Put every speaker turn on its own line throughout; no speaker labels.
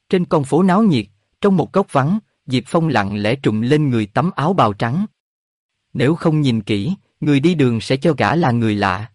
Trên con phố náo nhiệt, trong một góc vắng, Diệp Phong lặng lẽ trùm lên người tấm áo bào trắng. Nếu không nhìn kỹ, người đi đường sẽ cho gã là người lạ.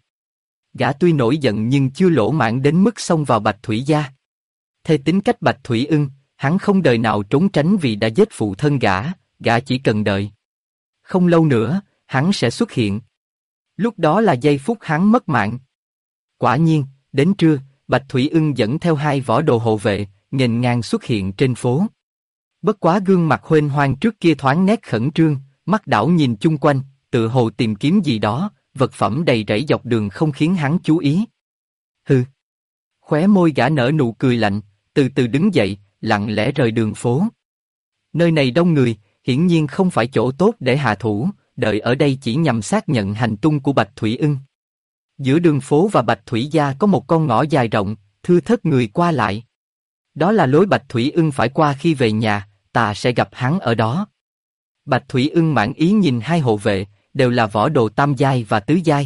Gã tuy nổi giận nhưng chưa lỗ mãng đến mức xông vào Bạch Thủy gia. Theo tính cách Bạch Thủy Ưng, hắn không đời nào trốn tránh vì đã giết phụ thân gã chỉ cần đợi. Không lâu nữa, hắn sẽ xuất hiện. Lúc đó là giây phút hắn mất mạng. Quả nhiên, đến trưa, Bạch Thủy Ưng dẫn theo 2 võ đồ hộ vệ, nghênh ngang xuất hiện trên phố. Bất quá gương mặt huênh hoang trước kia thoáng nét khẩn trương, mắt đảo nhìn chung quanh, tự hồ tìm kiếm gì đó, vật phẩm đầy rẫy dọc đường không khiến hắn chú ý. Hừ. Khóe môi gã nở nụ cười lạnh, từ từ đứng dậy, lặng lẽ rời đường phố. Nơi này đông người, hiển nhiên không phải chỗ tốt để hạ thủ, đợi ở đây chỉ nhằm xác nhận hành tung của Bạch Thủy Ưng. Giữa đường phố và Bạch Thủy gia có một con ngõ dài rộng, thưa thớt người qua lại. Đó là lối Bạch Thủy Ưng phải qua khi về nhà, ta sẽ gặp hắn ở đó. Bạch Thủy Ưng mãn ý nhìn 2 hộ vệ, đều là võ đồ tam giai và tứ giai.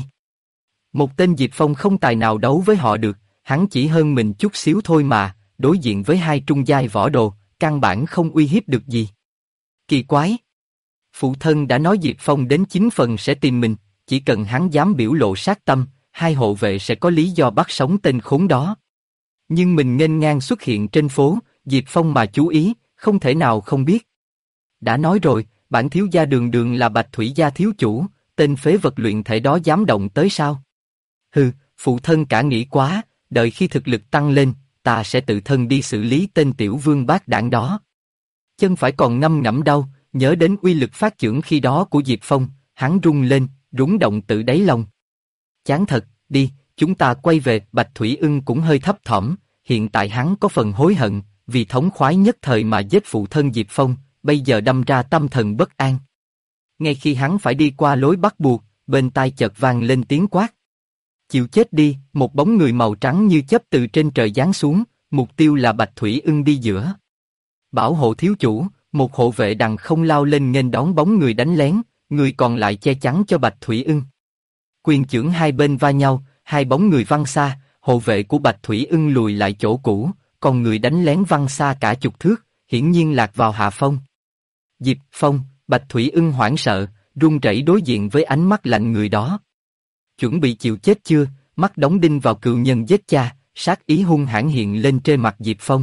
Một tên Diệp Phong không tài nào đấu với họ được, hắn chỉ hơn mình chút xíu thôi mà, đối diện với 2 trung giai võ đồ, căn bản không uy hiếp được gì. Kỳ quái! Phụ thân đã nói Diệp Phong đến 9 phần sẽ tìm mình, chỉ cần hắn dám biểu lộ sát tâm, 2 hộ vệ sẽ có lý do bắt sống tên khốn đó. Nhưng mình nghênh ngang xuất hiện trên phố, Diệp Phong mà chú ý, không thể nào không biết. Đã nói rồi, bản thiếu gia Đường Đường là Bạch Thủy gia thiếu chủ, tên phế vật luyện thể đó dám động tới sao? Hừ, phụ thân cả nghĩ quá, đợi khi thực lực tăng lên, ta sẽ tự thân đi xử lý tên tiểu vương bát đảng đó. Chân phải còn ngâm ngẫm đau, nhớ đến uy lực phát chưởng khi đó của Diệp Phong, hắn rung lên, rúng động tự đáy lòng. Chán thật, đi, chúng ta quay về. Bạch Thủy Ưng cũng hơi thấp thỏm, hiện tại hắn có phần hối hận, vì thống khoái nhất thời mà giết phụ thân Diệp Phong, bây giờ đâm ra tâm thần bất an. Ngay khi hắn phải đi qua lối bắt buộc, bên tai chợt vang lên tiếng quát. Chịu chết đi, một bóng người màu trắng như chớp từ trên trời giáng xuống, mục tiêu là Bạch Thủy Ưng đi giữa. Bảo hộ thiếu chủ, một hộ vệ đằng không lao lên nghênh đón bóng người đánh lén, người còn lại che chắn cho Bạch Thủy Ưng. Quyền chưởng hai bên va nhau, 2 bóng người văng xa, hộ vệ của Bạch Thủy Ưng lùi lại chỗ cũ, còn người đánh lén văng xa cả chục thước, hiển nhiên lạc vào hạ phong. Diệp Phong, Bạch Thủy Ưng hoảng sợ, run rẩy đối diện với ánh mắt lạnh người đó. Chuẩn bị chịu chết chưa? Mắt đóng đinh vào cựu nhân giết cha, sát ý hung hãn hiện lên trên mặt Diệp Phong.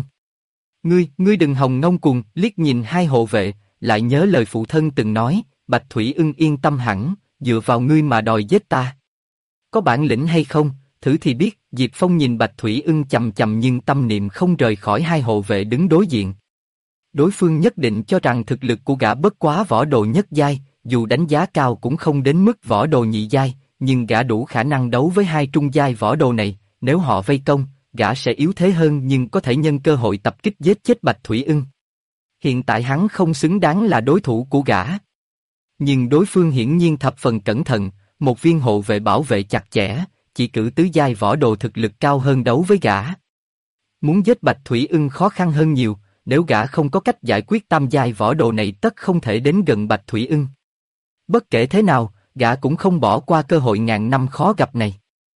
Ngươi đừng hòng ngông cuồng. Liếc nhìn 2 hộ vệ, lại nhớ lời phụ thân từng nói, Bạch Thủy Ưng yên tâm hẳn, dựa vào ngươi mà đòi giết ta. Có bản lĩnh hay không, thử thì biết. Diệp Phong nhìn Bạch Thủy Ưng chầm chầm nhưng tâm niệm không rời khỏi 2 hộ vệ đứng đối diện. Đối phương nhất định cho rằng thực lực của gã bất quá võ đồ nhất giai, dù đánh giá cao cũng không đến mức võ đồ nhị giai, nhưng gã đủ khả năng đấu với 2 trung giai võ đồ này. Nếu họ vây công, gã sẽ yếu thế hơn nhưng có thể nhân cơ hội tập kích giết chết Bạch Thủy Ưng. Hiện tại hắn không xứng đáng là đối thủ của gã. Nhưng đối phương hiển nhiên thập phần cẩn thận, một viên hộ vệ bảo vệ chặt chẽ, chỉ cử tứ giai võ đồ thực lực cao hơn đấu với gã. Muốn giết Bạch Thủy Ưng khó khăn hơn nhiều, nếu gã không có cách giải quyết tam giai võ đồ này tất không thể đến gần Bạch Thủy Ưng. Bất kể thế nào, gã cũng không bỏ qua cơ hội ngàn năm khó gặp này.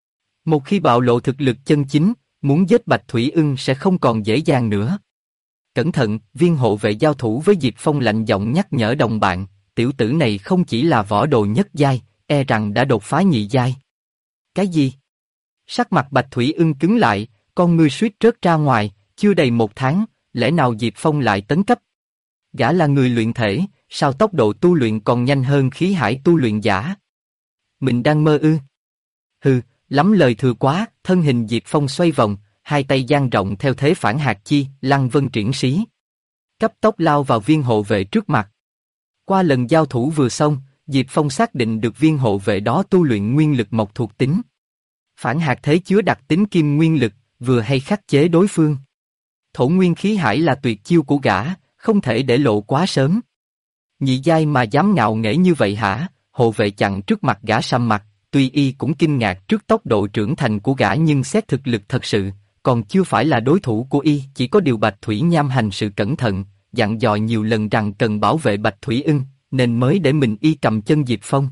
Một khi bạo lộ thực lực chân chính, muốn giết Bạch Thủy Ưng sẽ không còn dễ dàng nữa. Cẩn thận, viên hộ vệ giao thủ với Diệp Phong lạnh giọng nhắc nhở đồng bạn, tiểu tử này không chỉ là võ đồ nhất giai, e rằng đã đột phá nhị giai. Cái gì? Sắc mặt Bạch Thủy Ưng cứng lại, con ngươi suýt rớt ra ngoài, chưa đầy 1 tháng, lẽ nào Diệp Phong lại tấn cấp? Gã là người luyện thể, sao tốc độ tu luyện còn nhanh hơn khí hải tu luyện giả? Mình đang mơ ư? Hừ, lắm lời thừa quá. Thân hình Diệp Phong xoay vòng, 2 tay dang rộng theo thế phản hạt chi, lăng vân triển xí. Cấp tốc lao vào viên hộ vệ trước mặt. Qua lần giao thủ vừa xong, Diệp Phong xác định được viên hộ vệ đó tu luyện nguyên lực mộc thuộc tính. Phản hạt thế chứa đặc tính kim nguyên lực, vừa hay khắc chế đối phương. Thổ nguyên khí hải là tuyệt chiêu của gã, không thể để lộ quá sớm. Nhị giai mà dám ngạo nghễ như vậy hả? Hộ vệ chặn trước mặt gã sầm mặt, tuy y cũng kinh ngạc trước tốc độ trưởng thành của gã nhưng xét thực lực thật sự, còn chưa phải là đối thủ của y. Chỉ có điều Bạch Thủy Nham hành sự cẩn thận, dặn dò nhiều lần rằng cần bảo vệ Bạch Thủy Ưng, nên mới để mình y cầm chân Diệp Phong.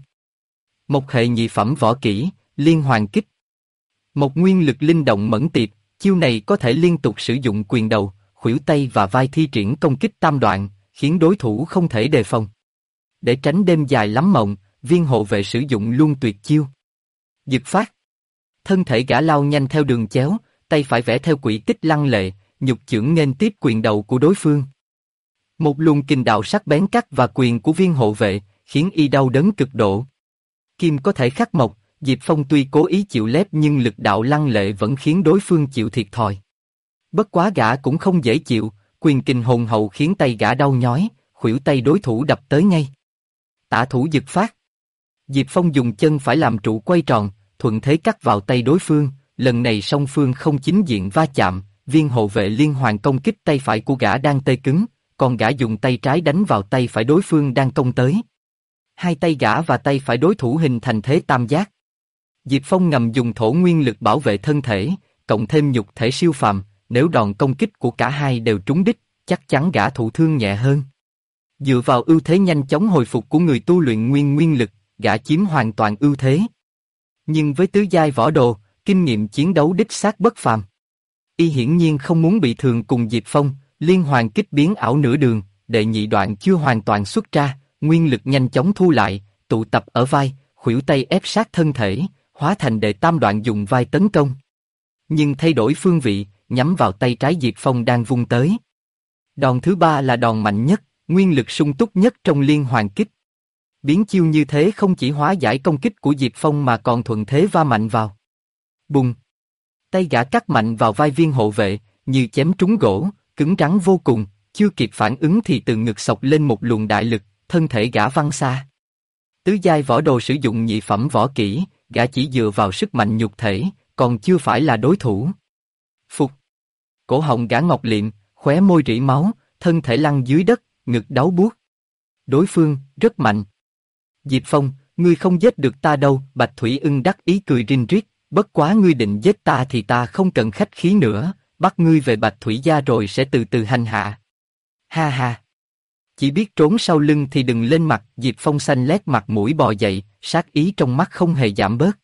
Một hệ nhị phẩm võ kỹ, liên hoàn kích. Một nguyên lực linh động mẫn tiệp, chiêu này có thể liên tục sử dụng quyền đầu, khuỷu tay và vai thi triển công kích tam đoạn, khiến đối thủ không thể đề phòng. Để tránh đêm dài lắm mộng, viên hộ vệ sử dụng luôn tuyệt chiêu Dực phát. Thân thể gã lao nhanh theo đường chéo, tay phải vẽ theo quỹ tích lăng lệ, nhục chưởng nghênh tiếp quyền đầu của đối phương. Một luồng kình đạo sắc bén cắt và quyền của viên hộ vệ, khiến y đau đớn cực độ. Kim có thể khắc mộc, Diệp Phong tuy cố ý chịu lép nhưng lực đạo lăng lệ vẫn khiến đối phương chịu thiệt thòi. Bất quá gã cũng không dễ chịu, quyền kình hùng hậu khiến tay gã đau nhói, khuỷu tay đối thủ đập tới ngay. Tả thủ dực phát. Diệp Phong dùng chân phải làm trụ quay tròn, thuận thế cắt vào tay đối phương, lần này song phương không chính diện va chạm, viên hộ vệ liên hoàn công kích tay phải của gã đang tê cứng, còn gã dùng tay trái đánh vào tay phải đối phương đang công tới. Hai tay gã và tay phải đối thủ hình thành thế tam giác. Diệp Phong ngầm dùng thổ nguyên lực bảo vệ thân thể, cộng thêm nhục thể siêu phàm, nếu đòn công kích của cả hai đều trúng đích, chắc chắn gã thụ thương nhẹ hơn. Dựa vào ưu thế nhanh chóng hồi phục của người tu luyện nguyên lực, gã chiếm hoàn toàn ưu thế. Nhưng với tứ giai võ đồ, kinh nghiệm chiến đấu đích xác bất phàm. Y hiển nhiên không muốn bị thương cùng Diệp Phong, liên hoàn kích biến ảo nửa đường, đệ nhị đoạn chưa hoàn toàn xuất ra, nguyên lực nhanh chóng thu lại, tụ tập ở vai, khuỷu tay ép sát thân thể, hóa thành đệ tam đoạn dùng vai tấn công. Nhưng thay đổi phương vị, nhắm vào tay trái Diệp Phong đang vung tới. Đòn thứ ba là đòn mạnh nhất, nguyên lực sung túc nhất trong liên hoàn kích. Biến chiêu như thế không chỉ hóa giải công kích của Diệp Phong mà còn thuận thế va mạnh vào. Bùng! Tay gã cắt mạnh vào vai viên hộ vệ, như chém trúng gỗ, cứng rắn vô cùng, chưa kịp phản ứng thì từ ngực xộc lên một luồng đại lực, thân thể gã văng xa. Tứ giai võ đồ sử dụng nhị phẩm võ kỹ, gã chỉ dựa vào sức mạnh nhục thể, còn chưa phải là đối thủ. Phục! Cổ họng gã ngọc liệm, khóe môi rỉ máu, thân thể lăn dưới đất, ngực đau buốt. Đối phương, rất mạnh. Diệp Phong, ngươi không giết được ta đâu, Bạch Thủy Ưng đắc ý cười rinh rít, bất quá ngươi định giết ta thì ta không cần khách khí nữa, bắt ngươi về Bạch Thủy gia rồi sẽ từ từ hành hạ. Ha ha! Chỉ biết trốn sau lưng thì đừng lên mặt, Diệp Phong xanh lét mặt mũi bò dậy, sát ý trong mắt không hề giảm bớt.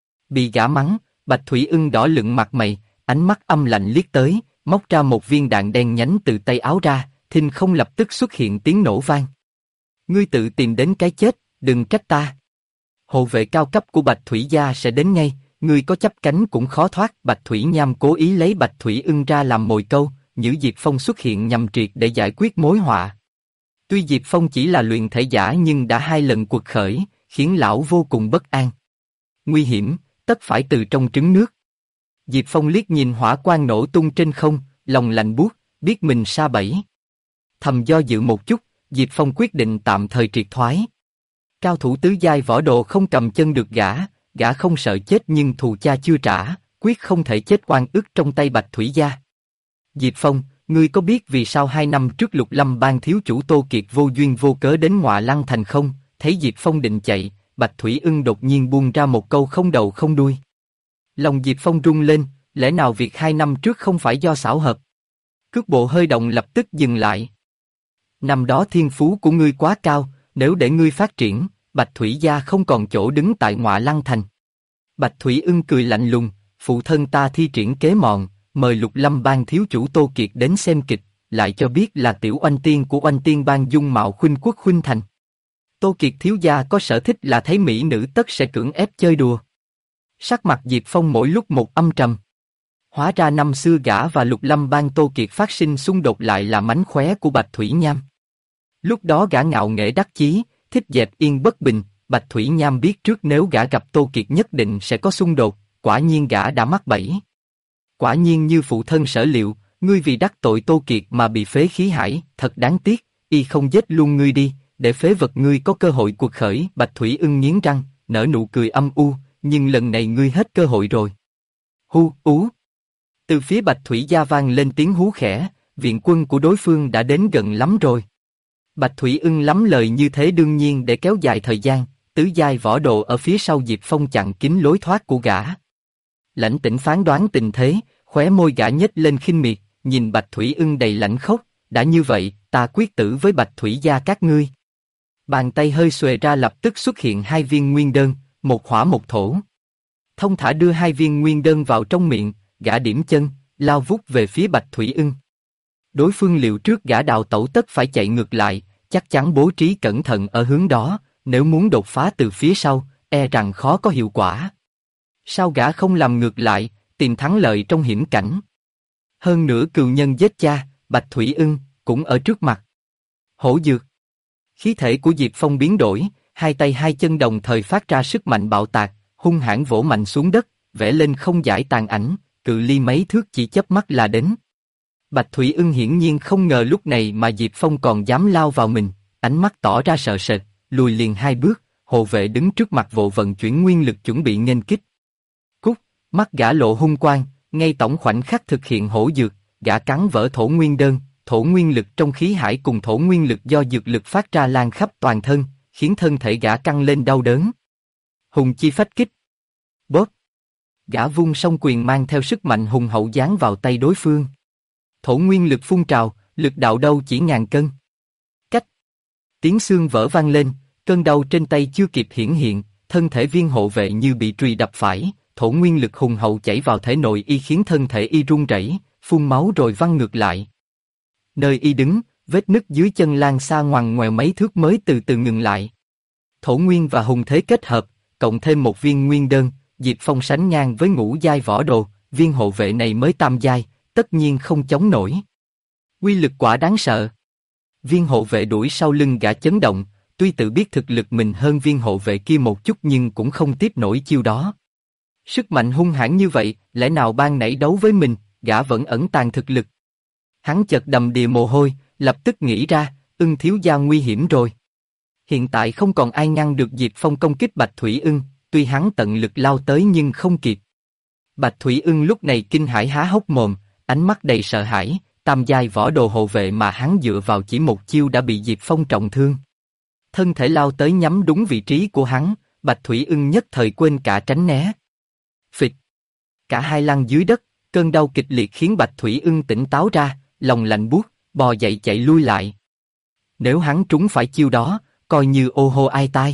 Bị gã mắng, Bạch Thủy Ưng đỏ lựng mặt mày, ánh mắt âm lạnh liếc tới, móc ra một viên đạn đen nhánh từ tay áo ra, thinh không lập tức xuất hiện tiếng nổ vang. Ngươi tự tìm đến cái chết, đừng trách ta. Hộ vệ cao cấp của Bạch Thủy gia sẽ đến ngay, ngươi có chấp cánh cũng khó thoát. Bạch Thủy Nham cố ý lấy Bạch Thủy Ưng ra làm mồi câu, nhử Diệp Phong xuất hiện nhằm triệt để giải quyết mối họa. Tuy Diệp Phong chỉ là luyện thể giả nhưng đã 2 lần quật khởi, khiến lão vô cùng bất an. Nguy hiểm, tất phải từ trong trứng nước. Diệp Phong liếc nhìn hỏa quang nổ tung trên không, lòng lạnh buốt, biết mình sa bẫy. Thầm do dự một chút, Diệp Phong quyết định tạm thời triệt thoái. Cao thủ tứ giai võ đồ không cầm chân được gã không sợ chết nhưng thù cha chưa trả, quyết không thể chết oan ức trong tay Bạch Thủy gia. Diệp Phong, ngươi có biết vì sao 2 năm trước Lục Lâm Bang thiếu chủ Tô Kiệt vô duyên vô cớ đến Ngọa Lăng Thành không? Thấy Diệp Phong định chạy, Bạch Thủy Ưng đột nhiên buông ra một câu không đầu không đuôi. Lòng Diệp Phong rung lên, lẽ nào việc 2 năm trước không phải do xảo hợp? Cước bộ hơi động lập tức dừng lại. Năm đó thiên phú của ngươi quá cao, nếu để ngươi phát triển, Bạch Thủy gia không còn chỗ đứng tại Ngọa Lăng Thành. Bạch Thủy Ưng cười lạnh lùng, phụ thân ta thi triển kế mọn, mời Lục Lâm Bang thiếu chủ Tô Kiệt đến xem kịch, lại cho biết là tiểu oanh tiên của Oanh Tiên Bang dung mạo khuynh quốc khuynh thành. Tô Kiệt thiếu gia có sở thích là thấy mỹ nữ tất sẽ cưỡng ép chơi đùa. Sắc mặt Diệp Phong mỗi lúc một âm trầm. Hóa ra năm xưa gã và Lục Lâm Bang Tô Kiệt phát sinh xung đột lại là mánh khóe của Bạch Thủy Nham. Lúc đó gã ngạo nghễ đắc chí, thích dẹp yên bất bình, Bạch Thủy Nham biết trước nếu gã gặp Tô Kiệt nhất định sẽ có xung đột, quả nhiên gã đã mắc bẫy. Quả nhiên như phụ thân sở liệu, ngươi vì đắc tội Tô Kiệt mà bị phế khí hải, thật đáng tiếc, y không giết luôn ngươi đi, để phế vật ngươi có cơ hội cuộc khởi. Bạch Thủy Ưng nghiến răng, nở nụ cười âm u, nhưng lần này ngươi hết cơ hội rồi. Hu ú. Từ phía Bạch Thủy gia vang lên tiếng hú khẽ, viện quân của đối phương đã đến gần lắm rồi. Bạch Thủy Ưng lắm lời như thế đương nhiên để kéo dài thời gian, tứ giai võ đồ ở phía sau Diệp Phong chặn kín lối thoát của gã. Lãnh Tĩnh phán đoán tình thế, khóe môi gã nhếch lên khinh miệt, nhìn Bạch Thủy Ưng đầy lãnh khốc, đã như vậy, ta quyết tử với Bạch Thủy gia các ngươi. Bàn tay hơi xuề ra lập tức xuất hiện 2 viên nguyên đơn, một hỏa một thổ. Thông thả đưa 2 viên nguyên đơn vào trong miệng, gã điểm chân, lao vút về phía Bạch Thủy Ưng. Đối phương liệu trước gã đào tẩu tất phải chạy ngược lại, chắc chắn bố trí cẩn thận ở hướng đó, nếu muốn đột phá từ phía sau, e rằng khó có hiệu quả. Sao gã không làm ngược lại, tìm thắng lợi trong hiểm cảnh? Hơn nữa cừu nhân giết cha, Bạch Thủy Ưng, cũng ở trước mặt. Hổ dược. Khí thể của Diệp Phong biến đổi, hai tay hai chân đồng thời phát ra sức mạnh bạo tạc, hung hãn vỗ mạnh xuống đất, vẽ lên không giải tàn ảnh, cự ly mấy thước chỉ chớp mắt là đến. Bạch Thủy Ưng hiển nhiên không ngờ lúc này mà Diệp Phong còn dám lao vào mình, ánh mắt tỏ ra sợ sệt, lùi liền hai bước, hộ vệ đứng trước mặt vội vận chuyển nguyên lực chuẩn bị nghênh kích. Cút, mắt gã lộ hung quang, ngay tổng khoảnh khắc thực hiện hổ dược, gã cắn vỡ thổ nguyên đơn, thổ nguyên lực trong khí hải cùng thổ nguyên lực do dược lực phát ra lan khắp toàn thân, khiến thân thể gã căng lên đau đớn. Hùng chi phách kích. Bóp. Gã vung song quyền mang theo sức mạnh hùng hậu giáng vào tay đối phương. Thổ nguyên lực phun trào, lực đạo đâu chỉ ngàn cân. Cách. Tiếng xương vỡ vang lên, cơn đau trên tay chưa kịp hiển hiện, thân thể viên hộ vệ như bị trùy đập phải, thổ nguyên lực hùng hậu chảy vào thể nội y khiến thân thể y run rẩy, phun máu rồi văng ngược lại. Nơi y đứng, vết nứt dưới chân lan xa ngoằn ngoèo mấy thước mới từ từ ngừng lại. Thổ nguyên và hùng thế kết hợp, cộng thêm một viên nguyên đơn, Diệp Phong sánh ngang với ngũ giai võ đồ, viên hộ vệ này mới tam giai, tất nhiên không chống nổi. Quy lực quả đáng sợ. Viên hộ vệ đuổi sau lưng gã chấn động, tuy tự biết thực lực mình hơn viên hộ vệ kia một chút nhưng cũng không tiếp nổi chiêu đó. Sức mạnh hung hãn như vậy, lẽ nào ban nãy đấu với mình, gã vẫn ẩn tàng thực lực. Hắn chợt đầm đìa mồ hôi, lập tức nghĩ ra, Ưng thiếu gia nguy hiểm rồi. Hiện tại không còn ai ngăn được Diệp Phong công kích Bạch Thủy Ưng, tuy hắn tận lực lao tới nhưng không kịp. Bạch Thủy Ưng lúc này kinh hãi há hốc mồm, ánh mắt đầy sợ hãi, tam giai võ đồ hộ vệ mà hắn dựa vào chỉ một chiêu đã bị Diệp Phong trọng thương. Thân thể lao tới nhắm đúng vị trí của hắn, Bạch Thủy Ưng nhất thời quên cả tránh né. Phịch. Cả hai lăn dưới đất, cơn đau kịch liệt khiến Bạch Thủy Ưng tỉnh táo ra, lòng lạnh buốt, bò dậy chạy lui lại. Nếu hắn trúng phải chiêu đó, coi như ô hô ai tai.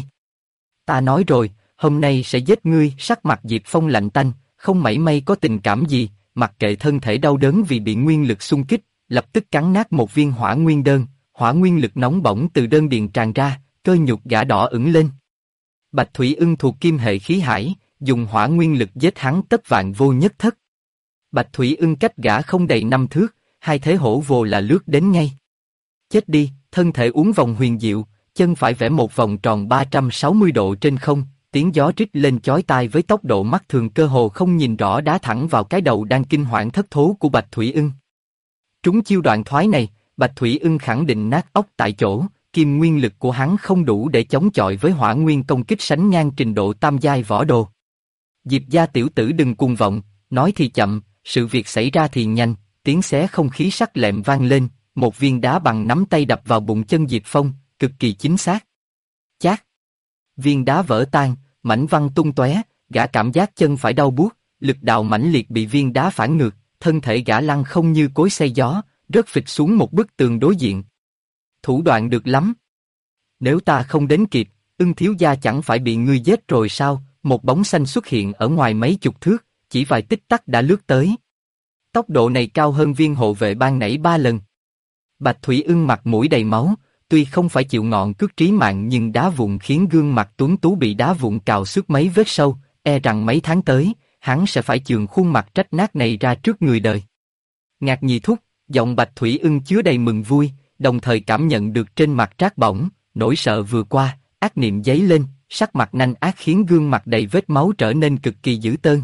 Ta nói rồi, hôm nay sẽ giết ngươi. Sắc mặt Diệp Phong lạnh tanh, không mảy may có tình cảm gì, mặc kệ thân thể đau đớn vì bị nguyên lực xung kích, lập tức cắn nát một viên hỏa nguyên đơn, hỏa nguyên lực nóng bỏng từ đơn điền tràn ra, cơ nhục gã đỏ ửng lên. Bạch Thủy Ưng thuộc kim hệ khí hải, dùng hỏa nguyên lực giết hắn tất vạn vô nhất thất. Bạch Thủy Ưng cách gã không đầy 5 thước, hai thế hổ vồ là lướt đến ngay. Chết đi, thân thể uốn vòng huyền diệu, chân phải vẽ một vòng tròn 360 độ trên không, tiếng gió rít lên chói tai với tốc độ mắt thường cơ hồ không nhìn rõ đá thẳng vào cái đầu đang kinh hoảng thất thố của Bạch Thủy Ưng. Trúng chiêu đoạn thoái này, Bạch Thủy Ưng khẳng định nát óc tại chỗ, kim nguyên lực của hắn không đủ để chống chọi với hỏa nguyên công kích sánh ngang trình độ tam giai võ đồ. Diệp gia tiểu tử đừng cuồng vọng, nói thì chậm, sự việc xảy ra thì nhanh, tiếng xé không khí sắc lẹm vang lên, một viên đá bằng nắm tay đập vào bụng chân Diệp Phong, cực kỳ chính xác. Chát! Viên đá vỡ tan, mảnh văng tung tóe, gã cảm giác chân phải đau buốt, lực đạo mãnh liệt bị viên đá phản ngược, thân thể gã lăn không như cối xay gió, rớt phịch xuống một bức tường đối diện. Thủ đoạn được lắm. Nếu ta không đến kịp, Ưng thiếu gia chẳng phải bị ngươi giết rồi sao? Một bóng xanh xuất hiện ở ngoài mấy chục thước, chỉ vài tích tắc đã lướt tới. Tốc độ này cao hơn viên hộ vệ ban nãy 3 lần. Bạch Thủy Ưng mặt mũi đầy máu, tuy không phải chịu ngọn cước trí mạng nhưng đá vụn khiến gương mặt tuấn tú bị đá vụn cào xước mấy vết sâu, e rằng mấy tháng tới, hắn sẽ phải chườm khuôn mặt trách nát này ra trước người đời. Ngạc Nhị thúc, giọng Bạch Thủy Ưng chứa đầy mừng vui, đồng thời cảm nhận được trên mặt trát bỏng, nỗi sợ vừa qua, ác niệm dấy lên, sắc mặt nanh ác khiến gương mặt đầy vết máu trở nên cực kỳ dữ tợn.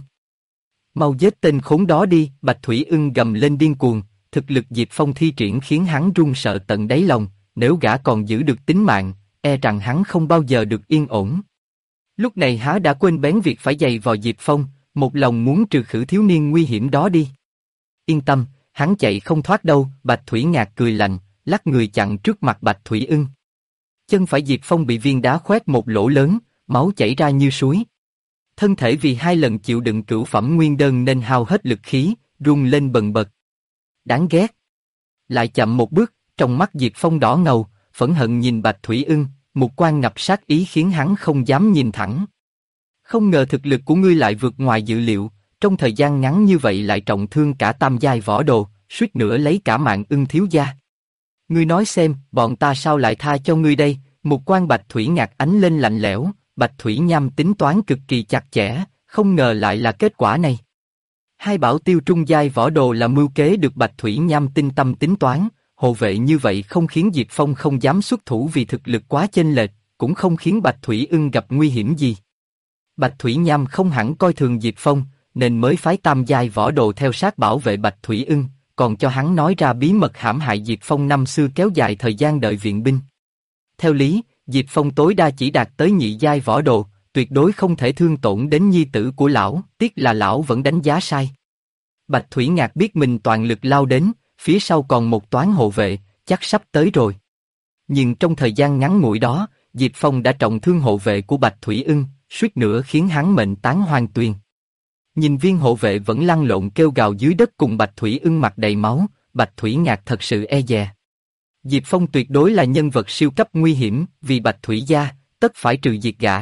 Mau giết tên khốn đó đi! Bạch Thủy Ưng gầm lên điên cuồng, thực lực Diệp Phong thi triển khiến hắn run sợ tận đáy lòng, nếu gã còn giữ được tính mạng, e rằng hắn không bao giờ được yên ổn. Lúc này há đã quên bén việc phải giày vò Diệp Phong, một lòng muốn trừ khử thiếu niên nguy hiểm đó đi. Yên tâm, hắn chạy không thoát đâu. Bạch Thủy Ngạc cười lạnh, lắc người chặn trước mặt Bạch Thủy Ưng. Chân phải Diệp Phong bị viên đá khoét một lỗ lớn, máu chảy ra như suối. Thân thể vì 2 lần chịu đựng cửu phẩm nguyên đơn nên hao hết lực khí, rung lên bần bật. Đáng ghét. Lại chậm một bước, trong mắt Diệp Phong đỏ ngầu, phẫn hận nhìn Bạch Thủy Ưng, một quan ngập sát ý khiến hắn không dám nhìn thẳng. Không ngờ thực lực của ngươi lại vượt ngoài dự liệu, trong thời gian ngắn như vậy lại trọng thương cả tam giai võ đồ, suýt nữa lấy cả mạng Ưng thiếu gia. Ngươi nói xem, bọn ta sao lại tha cho ngươi đây? Một quan Bạch Thủy Ngạc ánh lên lạnh lẽo, Bạch Thủy Nham tính toán cực kỳ chặt chẽ, không ngờ lại là kết quả này. Hai bảo tiêu trung giai võ đồ là mưu kế được Bạch Thủy Nham tinh tâm tính toán, hộ vệ như vậy không khiến Diệp Phong không dám xuất thủ vì thực lực quá chênh lệch, cũng không khiến Bạch Thủy Ưng gặp nguy hiểm gì. Bạch Thủy Nham không hẳn coi thường Diệp Phong, nên mới phái tam giai võ đồ theo sát bảo vệ Bạch Thủy Ưng, còn cho hắn nói ra bí mật hãm hại Diệp Phong năm xưa kéo dài thời gian đợi viện binh. Theo lý, Diệp Phong tối đa chỉ đạt tới nhị giai võ đồ, tuyệt đối không thể thương tổn đến nhi tử của lão, tiếc là lão vẫn đánh giá sai. Bạch Thủy Ngạc biết mình toàn lực lao đến, phía sau còn một toán hộ vệ, chắc sắp tới rồi. Nhưng trong thời gian ngắn ngủi đó, Diệp Phong đã trọng thương hộ vệ của Bạch Thủy Ưng, suýt nữa khiến hắn mệnh táng hoang tuyền. Nhìn viên hộ vệ vẫn lăn lộn kêu gào dưới đất cùng Bạch Thủy Ưng mặt đầy máu, Bạch Thủy Ngạc thật sự e dè. Diệp Phong tuyệt đối là nhân vật siêu cấp nguy hiểm, vì Bạch Thủy gia, tất phải trừ diệt gã.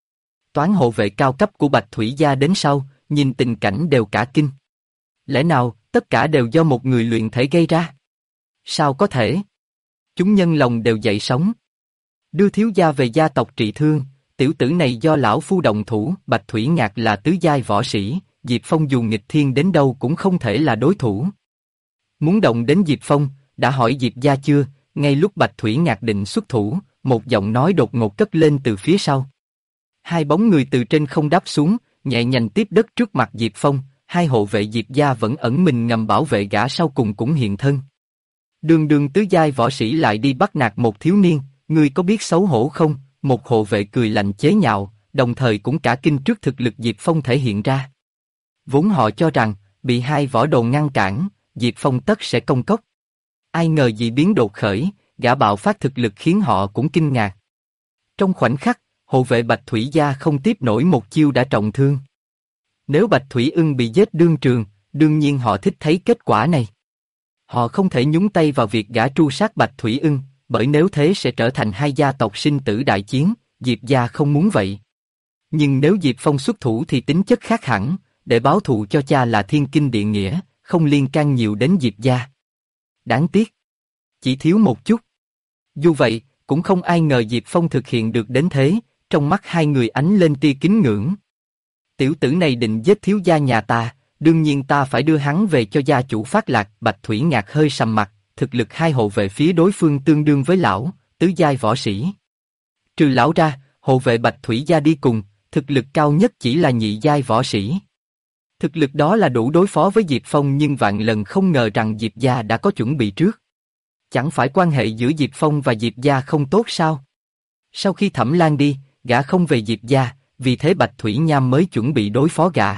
Toán hộ vệ cao cấp của Bạch Thủy gia đến sau, nhìn tình cảnh đều cả kinh. Lẽ nào, tất cả đều do một người luyện thể gây ra? Sao có thể? Chúng nhân lòng đều dậy sóng. Đưa thiếu gia về gia tộc trị thương, tiểu tử này do lão phu động thủ. Bạch Thủy Ngạc là tứ giai võ sĩ, Diệp Phong dù nghịch thiên đến đâu cũng không thể là đối thủ. Muốn động đến Diệp Phong, đã hỏi Diệp gia chưa? Ngay lúc Bạch Thủy Ngạc định xuất thủ, một giọng nói đột ngột cất lên từ phía sau. Hai bóng người từ trên không đáp xuống, nhẹ nhàng tiếp đất trước mặt Diệp Phong. Hai hộ vệ Diệp gia vẫn ẩn mình ngầm bảo vệ gã sau cùng cũng hiện thân. Đường đường tứ giai võ sĩ lại đi bắt nạt một thiếu niên, ngươi có biết xấu hổ không? Một hộ vệ cười lạnh chế nhạo, đồng thời cũng cả kinh trước thực lực Diệp Phong thể hiện ra. Vốn họ cho rằng, bị hai võ đồ ngăn cản, Diệp Phong tất sẽ công cốc. Ai ngờ dị biến đột khởi, gã bạo phát thực lực khiến họ cũng kinh ngạc. Trong khoảnh khắc, hộ vệ Bạch Thủy gia không tiếp nổi một chiêu đã trọng thương. Nếu Bạch Thủy Ưng bị giết đương trường, đương nhiên họ thích thấy kết quả này. Họ không thể nhúng tay vào việc gã tru sát Bạch Thủy Ưng, bởi nếu thế sẽ trở thành hai gia tộc sinh tử đại chiến, Diệp gia không muốn vậy. Nhưng nếu Diệp Phong xuất thủ thì tính chất khác hẳn, để báo thù cho cha là thiên kinh địa nghĩa, không liên can nhiều đến Diệp gia. Đáng tiếc, chỉ thiếu một chút. Dù vậy, cũng không ai ngờ Diệp Phong thực hiện được đến thế, trong mắt hai người ánh lên tia kính ngưỡng. Tiểu tử này định giết thiếu gia nhà ta, đương nhiên ta phải đưa hắn về cho gia chủ phát lạc. Bạch Thủy Ngạc hơi sầm mặt, thực lực hai hộ vệ phía đối phương tương đương với lão, tứ giai võ sĩ. Trừ lão ra, hộ vệ Bạch Thủy gia đi cùng, thực lực cao nhất chỉ là nhị giai võ sĩ. Thực lực đó là đủ đối phó với Diệp Phong, nhưng vạn lần không ngờ rằng Diệp gia đã có chuẩn bị trước. Chẳng phải quan hệ giữa Diệp Phong và Diệp gia không tốt sao? Sau khi Thẩm Lan đi, gã không về Diệp gia, vì thế Bạch Thủy Nham mới chuẩn bị đối phó gã.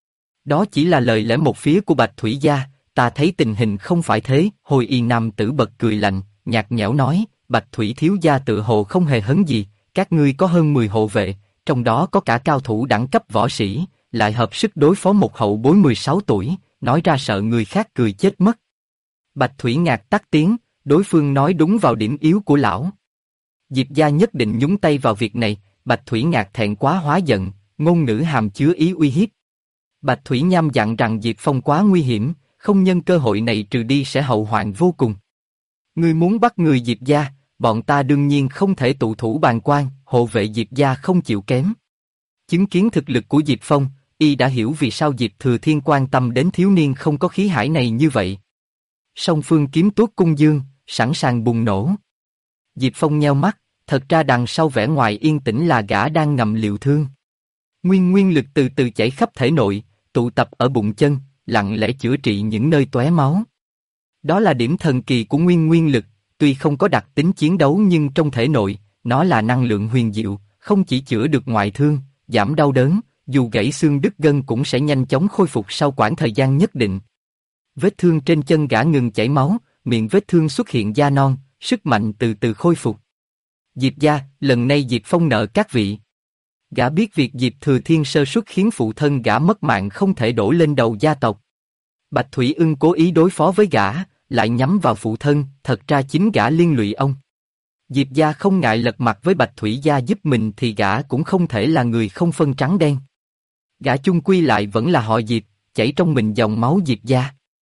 Đó chỉ là lời lẽ một phía của Bạch Thủy gia, ta thấy tình hình không phải thế. Hồi y nam tử bật cười lạnh, nhạt nhẽo nói, Bạch Thủy thiếu gia tự hồ không hề hấn gì, các ngươi có hơn 10 hộ vệ, trong đó có cả cao thủ đẳng cấp võ sĩ, lại hợp sức đối phó một hậu bối 16 tuổi, nói ra sợ người khác cười chết mất. Bạch Thủy Ngạc tắt tiếng, đối phương nói đúng vào điểm yếu của lão. Diệp gia nhất định nhúng tay vào việc này. Bạch Thủy Ngạc thẹn quá hóa giận, ngôn ngữ hàm chứa ý uy hiếp. Bạch Thủy Nham dặn rằng Diệp Phong quá nguy hiểm, không nhân cơ hội này trừ đi sẽ hậu hoạn vô cùng. Ngươi muốn bắt người Diệp gia, bọn ta đương nhiên không thể tụ thủ bàn quan. Hộ vệ Diệp gia không chịu kém. Chứng kiến thực lực của Diệp Phong, y đã hiểu vì sao Diệp Thừa Thiên quan tâm đến thiếu niên không có khí hải này như vậy. Song phương kiếm tuốt cung dương, sẵn sàng bùng nổ. Diệp Phong nheo mắt, thật ra đằng sau vẻ ngoài yên tĩnh là gã đang ngầm liệu thương. Nguyên lực từ từ chảy khắp thể nội, tụ tập ở bụng chân, lặng lẽ chữa trị những nơi tóe máu. Đó là điểm thần kỳ của nguyên lực, tuy không có đặc tính chiến đấu nhưng trong thể nội, nó là năng lượng huyền diệu, không chỉ chữa được ngoại thương, giảm đau đớn, dù gãy xương đứt gân cũng sẽ nhanh chóng khôi phục sau quãng thời gian nhất định. Vết thương trên chân gã ngừng chảy máu, miệng vết thương xuất hiện da non, sức mạnh từ từ khôi phục. Diệp gia, lần này Diệp Phong nợ các vị. Gã biết việc Diệp Thừa Thiên sơ suất khiến phụ thân gã mất mạng không thể đổ lên đầu gia tộc. Bạch Thủy Ưng cố ý đối phó với gã, lại nhắm vào phụ thân, thật ra chính gã liên lụy ông. Diệp gia không ngại lật mặt với Bạch Thủy gia giúp mình thì gã cũng không thể là người không phân trắng đen. Gã chung quy lại vẫn là họ Diệp, chảy trong mình dòng máu Diệp gia.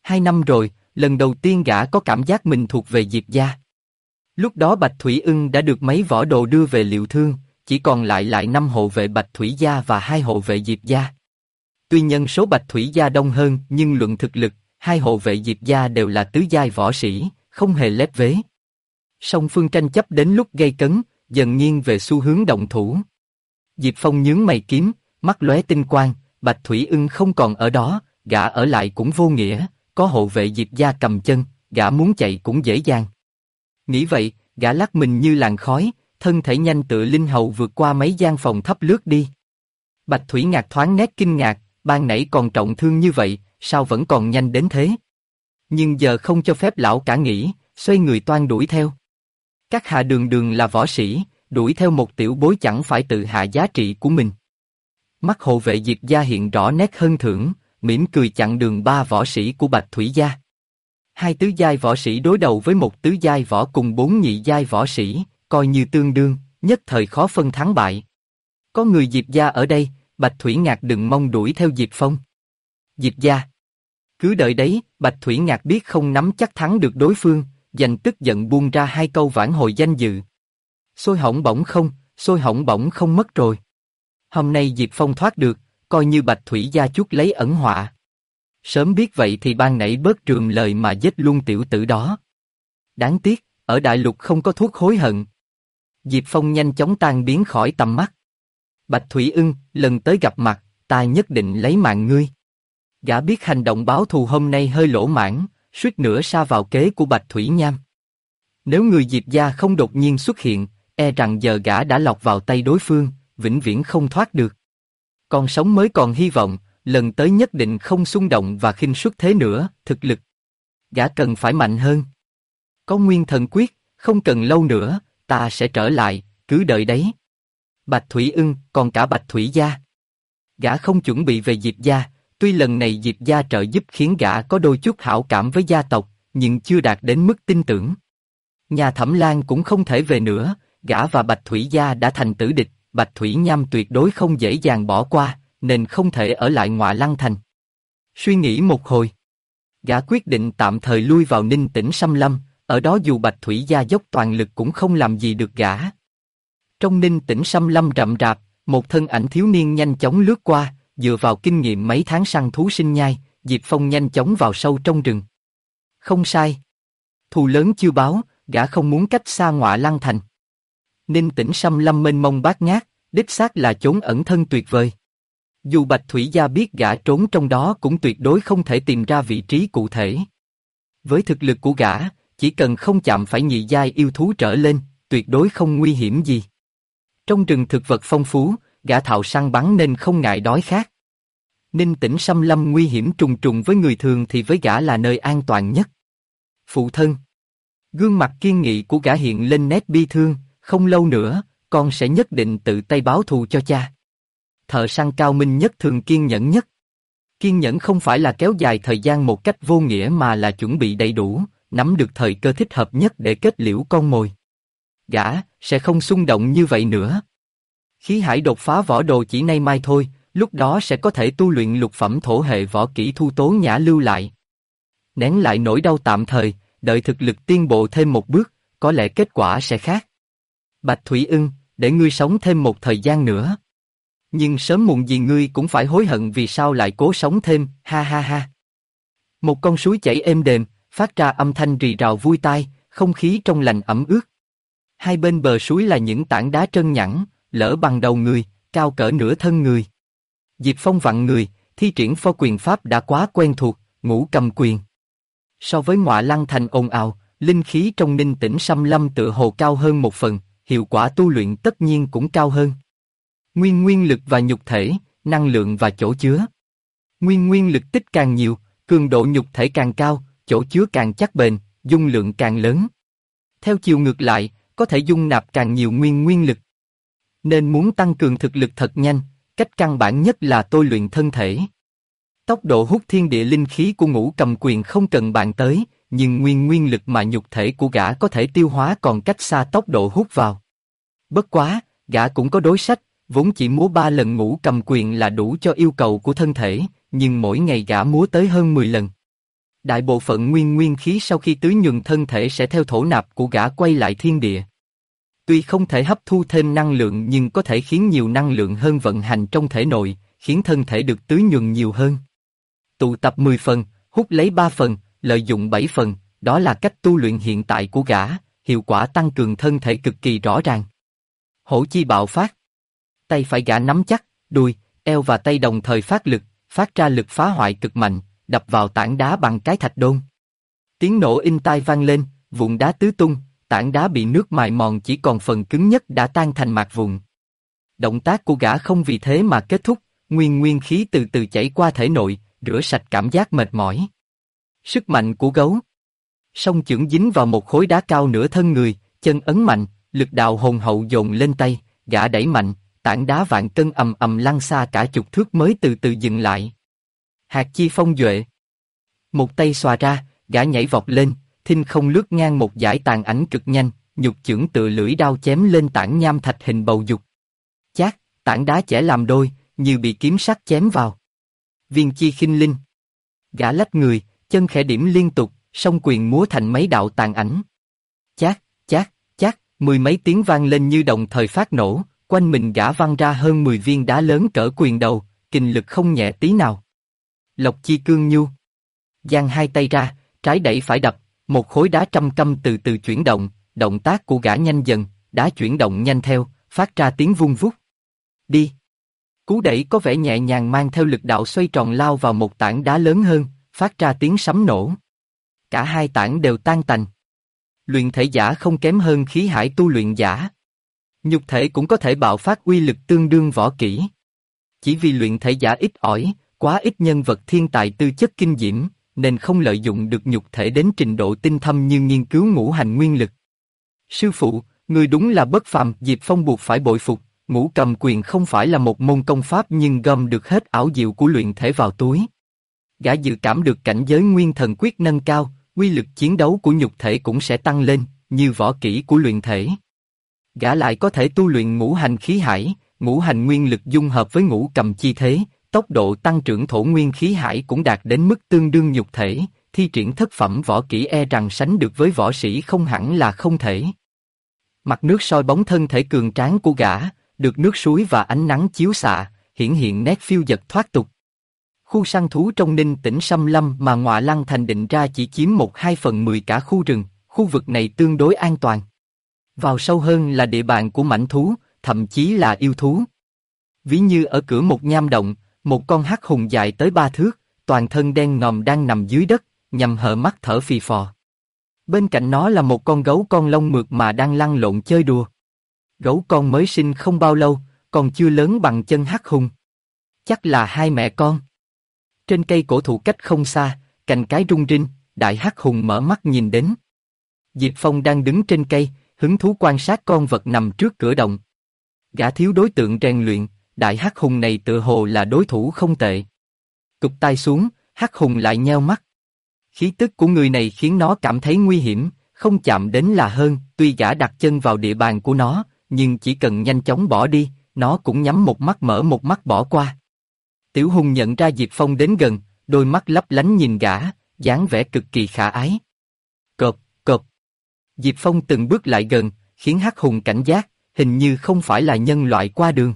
2 năm rồi, lần đầu tiên gã có cảm giác mình thuộc về Diệp gia. Lúc đó Bạch Thủy Ưng đã được mấy võ đồ đưa về Liệu Thương, chỉ còn lại 5 hộ vệ Bạch Thủy gia và 2 hộ vệ Diệp gia. Tuy nhân số Bạch Thủy gia đông hơn nhưng luận thực lực, 2 hộ vệ Diệp gia đều là tứ giai võ sĩ, không hề lép vế. Song phương tranh chấp đến lúc gây cấn, dần nghiêng về xu hướng động thủ. Diệp Phong nhướng mày kiếm, mắt lóe tinh quang, Bạch Thủy Ưng không còn ở đó, gã ở lại cũng vô nghĩa, có hộ vệ Diệp gia cầm chân, gã muốn chạy cũng dễ dàng. Nghĩ vậy, gã lắc mình như làn khói, thân thể nhanh tựa linh hầu vượt qua mấy gian phòng thấp lướt đi. Bạch Thủy Ngạc thoáng nét kinh ngạc, ban nãy còn trọng thương như vậy, sao vẫn còn nhanh đến thế? Nhưng giờ không cho phép lão cả nghĩ, xoay người toan đuổi theo. Các hạ đường đường là võ sĩ, đuổi theo một tiểu bối chẳng phải tự hạ giá trị của mình. Mắt hộ vệ Diệp gia hiện rõ nét hân thưởng, mỉm cười chặn đường 3 võ sĩ của Bạch Thủy gia. 2 tứ giai võ sĩ đối đầu với một tứ giai võ cùng 4 nhị giai võ sĩ, coi như tương đương, nhất thời khó phân thắng bại. Có người Diệp gia ở đây, Bạch Thủy Ngạc đừng mong đuổi theo Diệp Phong. Diệp gia. Cứ đợi đấy, Bạch Thủy Ngạc biết không nắm chắc thắng được đối phương, dành tức giận buông ra 2 câu vãn hồi danh dự. Xôi hỏng bỏng không mất rồi. Hôm nay Diệp Phong thoát được, coi như Bạch Thủy gia chuốc lấy ẩn họa. Sớm biết vậy thì ban nãy bớt rườm lời mà giết luôn tiểu tử đó. Đáng tiếc, ở đại lục không có thuốc hối hận. Diệp Phong nhanh chóng tan biến khỏi tầm mắt. Bạch Thủy Ưng, lần tới gặp mặt, ta nhất định lấy mạng ngươi. Gã biết hành động báo thù hôm nay hơi lỗ mãn, suýt nữa sa vào kế của Bạch Thủy Nham. Nếu người Diệp gia không đột nhiên xuất hiện, e rằng giờ gã đã lọt vào tay đối phương, vĩnh viễn không thoát được. Còn sống mới còn hy vọng, lần tới nhất định không xung động và khinh suất thế nữa, thực lực. Gã cần phải mạnh hơn. Có Nguyên Thần Quyết, không cần lâu nữa, ta sẽ trở lại, cứ đợi đấy. Bạch Thủy Ưng, còn cả Bạch Thủy gia. Gã không chuẩn bị về Diệp gia, tuy lần này Diệp gia trợ giúp khiến gã có đôi chút hảo cảm với gia tộc, nhưng chưa đạt đến mức tin tưởng. Nhà Thẩm Lan cũng không thể về nữa, gã và Bạch Thủy gia đã thành tử địch, Bạch Thủy Nham tuyệt đối không dễ dàng bỏ qua, nên không thể ở lại Ngọa Lăng Thành. Suy nghĩ một hồi, gã quyết định tạm thời lui vào Ninh Tĩnh Xâm Lâm, ở đó dù Bạch Thủy gia dốc toàn lực cũng không làm gì được gã. Trong Ninh Tĩnh Xâm Lâm rậm rạp, một thân ảnh thiếu niên nhanh chóng lướt qua, dựa vào kinh nghiệm mấy tháng săn thú sinh nhai, Diệp Phong nhanh chóng vào sâu trong rừng. Không sai. Thù lớn chưa báo, gã không muốn cách xa Ngọa Lăng Thành. Ninh Tĩnh Xâm Lâm mênh mông bát ngát, đích xác là chốn ẩn thân tuyệt vời. Dù Bạch Thủy gia biết gã trốn trong đó cũng tuyệt đối không thể tìm ra vị trí cụ thể. Với thực lực của gã, chỉ cần không chạm phải nhị giai yêu thú trở lên, tuyệt đối không nguy hiểm gì. Trong rừng thực vật phong phú, gã thạo săn bắn nên không ngại đói khát. Ninh Tĩnh Xâm Lâm nguy hiểm trùng trùng với người thường thì với gã là nơi an toàn nhất. Phụ thân. Gương mặt kiên nghị của gã hiện lên nét bi thương, không lâu nữa, con sẽ nhất định tự tay báo thù cho cha. Thợ săn cao minh nhất thường kiên nhẫn nhất. Kiên nhẫn không phải là kéo dài thời gian một cách vô nghĩa mà là chuẩn bị đầy đủ, nắm được thời cơ thích hợp nhất để kết liễu con mồi. Gã sẽ không xung động như vậy nữa. Khí hải đột phá võ đồ chỉ nay mai thôi, lúc đó sẽ có thể tu luyện lục phẩm thổ hệ võ kỹ Thu Tố Nhã lưu lại. Nén lại nỗi đau tạm thời, đợi thực lực tiến bộ thêm một bước, có lẽ kết quả sẽ khác. Bạch Thủy Ưng, để ngươi sống thêm một thời gian nữa. Nhưng sớm muộn gì ngươi cũng phải hối hận vì sao lại cố sống thêm, ha ha ha. Một con suối chảy êm đềm, phát ra âm thanh rì rào vui tai, không khí trong lành ẩm ướt. Hai bên bờ suối là những tảng đá trơn nhẵn, lỡ bằng đầu người, cao cỡ nửa thân người. Diệp Phong vặn người, thi triển phó quyền pháp đã quá quen thuộc, Ngũ Cầm Quyền. So với Ngọa Lăng Thành ồn ào, linh khí trong Ninh Tĩnh Xâm Lâm tựa hồ cao hơn một phần, hiệu quả tu luyện tất nhiên cũng cao hơn. Nguyên lực và nhục thể, năng lượng và chỗ chứa. Nguyên lực tích càng nhiều, cường độ nhục thể càng cao, chỗ chứa càng chắc bền, dung lượng càng lớn. Theo chiều ngược lại, có thể dung nạp càng nhiều nguyên lực. Nên muốn tăng cường thực lực thật nhanh, cách căn bản nhất là tôi luyện thân thể. Tốc độ hút thiên địa linh khí của Ngũ Cầm Quyền không cần bàn tới, nhưng nguyên lực mà nhục thể của gã có thể tiêu hóa còn cách xa tốc độ hút vào. Bất quá, gã cũng có đối sách, vốn chỉ múa 3 lần Ngũ Cầm Quyền là đủ cho yêu cầu của thân thể, nhưng mỗi ngày gã múa tới hơn 10 lần. Đại bộ phận nguyên khí sau khi tưới nhuần thân thể sẽ theo thổ nạp của gã quay lại thiên địa. Tuy không thể hấp thu thêm năng lượng nhưng có thể khiến nhiều năng lượng hơn vận hành trong thể nội, khiến thân thể được tưới nhuần nhiều hơn. Tụ tập 10 phần, hút lấy 3 phần, lợi dụng 7 phần, đó là cách tu luyện hiện tại của gã, hiệu quả tăng cường thân thể cực kỳ rõ ràng. Hổ chi bạo phát. Tay phải gã nắm chắc, đùi, eo và tay đồng thời phát lực, phát ra lực phá hoại cực mạnh, đập vào tảng đá bằng cái thạch đôn. Tiếng nổ inh tai vang lên, vụn đá tứ tung, tảng đá bị nước mài mòn chỉ còn phần cứng nhất đã tan thành mạt vụn. Động tác của gã không vì thế mà kết thúc, nguyên khí từ từ chảy qua thể nội, rửa sạch cảm giác mệt mỏi. Sức mạnh của gấu. Song chưởng dính vào một khối đá cao nửa thân người, chân ấn mạnh, lực đạo hồn hậu dồn lên tay, gã đẩy mạnh, tảng đá vạn cân ầm ầm lăn xa cả chục thước mới từ từ dừng lại. Hạt chi phong duệ. Một tay xòa ra, gã nhảy vọt lên, thinh không lướt ngang một dải tàn ảnh cực nhanh, nhục chưởng tựa lưỡi đao chém lên tảng nham thạch hình bầu dục. Chát, tảng đá chẻ làm đôi, như bị kiếm sắt chém vào. Viên chi khinh linh. Gã lách người, chân khẽ điểm liên tục, song quyền múa thành mấy đạo tàn ảnh. Chát, chát, chát, mười mấy tiếng vang lên như đồng thời phát nổ, quanh mình gã văng ra hơn 10 viên đá lớn cỡ quyền đầu, kình lực không nhẹ tí nào. Lộc chi cương nhu. Giang hai tay ra, trái đẩy phải đập, một khối đá trăm căm từ từ chuyển động, động tác của gã nhanh dần, đá chuyển động nhanh theo, phát ra tiếng vung vút. Đi. Cú đẩy có vẻ nhẹ nhàng mang theo lực đạo xoay tròn lao vào một tảng đá lớn hơn, phát ra tiếng sấm nổ. Cả hai tảng đều tan tành. Luyện thể giả không kém hơn khí hải tu luyện giả. Nhục thể cũng có thể bạo phát uy lực tương đương võ kỹ. Chỉ vì luyện thể giả ít ỏi, quá ít nhân vật thiên tài tư chất kinh diễm, nên không lợi dụng được nhục thể đến trình độ tinh thâm như nghiên cứu ngũ hành nguyên lực. Sư phụ, người đúng là bất phàm. Diệp Phong buộc phải bội phục. Ngũ cầm quyền không phải là một môn công pháp nhưng gom được hết ảo diệu của luyện thể vào túi. Gã dự cảm được cảnh giới nguyên thần quyết nâng cao, uy lực chiến đấu của nhục thể cũng sẽ tăng lên, như võ kỹ của luyện thể. Gã lại có thể tu luyện ngũ hành khí hải, ngũ hành nguyên lực dung hợp với ngũ cầm chi thế, tốc độ tăng trưởng thổ nguyên khí hải cũng đạt đến mức tương đương nhục thể, thi triển thất phẩm võ kỹ e rằng sánh được với võ sĩ không hẳn là không thể. Mặt nước soi bóng thân thể cường tráng của gã, được nước suối và ánh nắng chiếu xạ, hiển hiện nét phiêu dật thoát tục. Khu săn thú trong Ninh Tĩnh Xâm Lâm mà Ngọa Lăng Thành định ra chỉ chiếm 1/2/10 cả khu rừng, khu vực này tương đối an toàn. Vào sâu hơn là địa bàn của mãnh thú, thậm chí là yêu thú. Ví như ở cửa một nham động, một con hắc hùng dài tới 3 thước, toàn thân đen ngòm đang nằm dưới đất, nhằm hở mắt thở phì phò. Bên cạnh nó là một con gấu con lông mượt mà đang lăn lộn chơi đùa. Gấu con mới sinh không bao lâu, còn chưa lớn bằng chân hắc hùng. Chắc là hai mẹ con. Trên cây cổ thụ cách không xa, cành cái rung rinh, đại hắc hùng mở mắt nhìn đến. Diệp Phong đang đứng trên cây, hứng thú quan sát con vật nằm trước cửa động. Gã thiếu đối tượng rèn luyện, đại hắc hùng này tựa hồ là đối thủ không tệ. Cụp tai xuống, hắc hùng lại nheo mắt. Khí tức của người này khiến nó cảm thấy nguy hiểm, không chạm đến là hơn. Tuy gã đặt chân vào địa bàn của nó, nhưng chỉ cần nhanh chóng bỏ đi, nó cũng nhắm một mắt mở một mắt bỏ qua. Tiểu hùng nhận ra Diệp Phong đến gần, đôi mắt lấp lánh nhìn gã, dáng vẻ cực kỳ khả ái. Cộp, cộp. Diệp Phong từng bước lại gần, khiến hắc hùng cảnh giác, hình như không phải là nhân loại qua đường.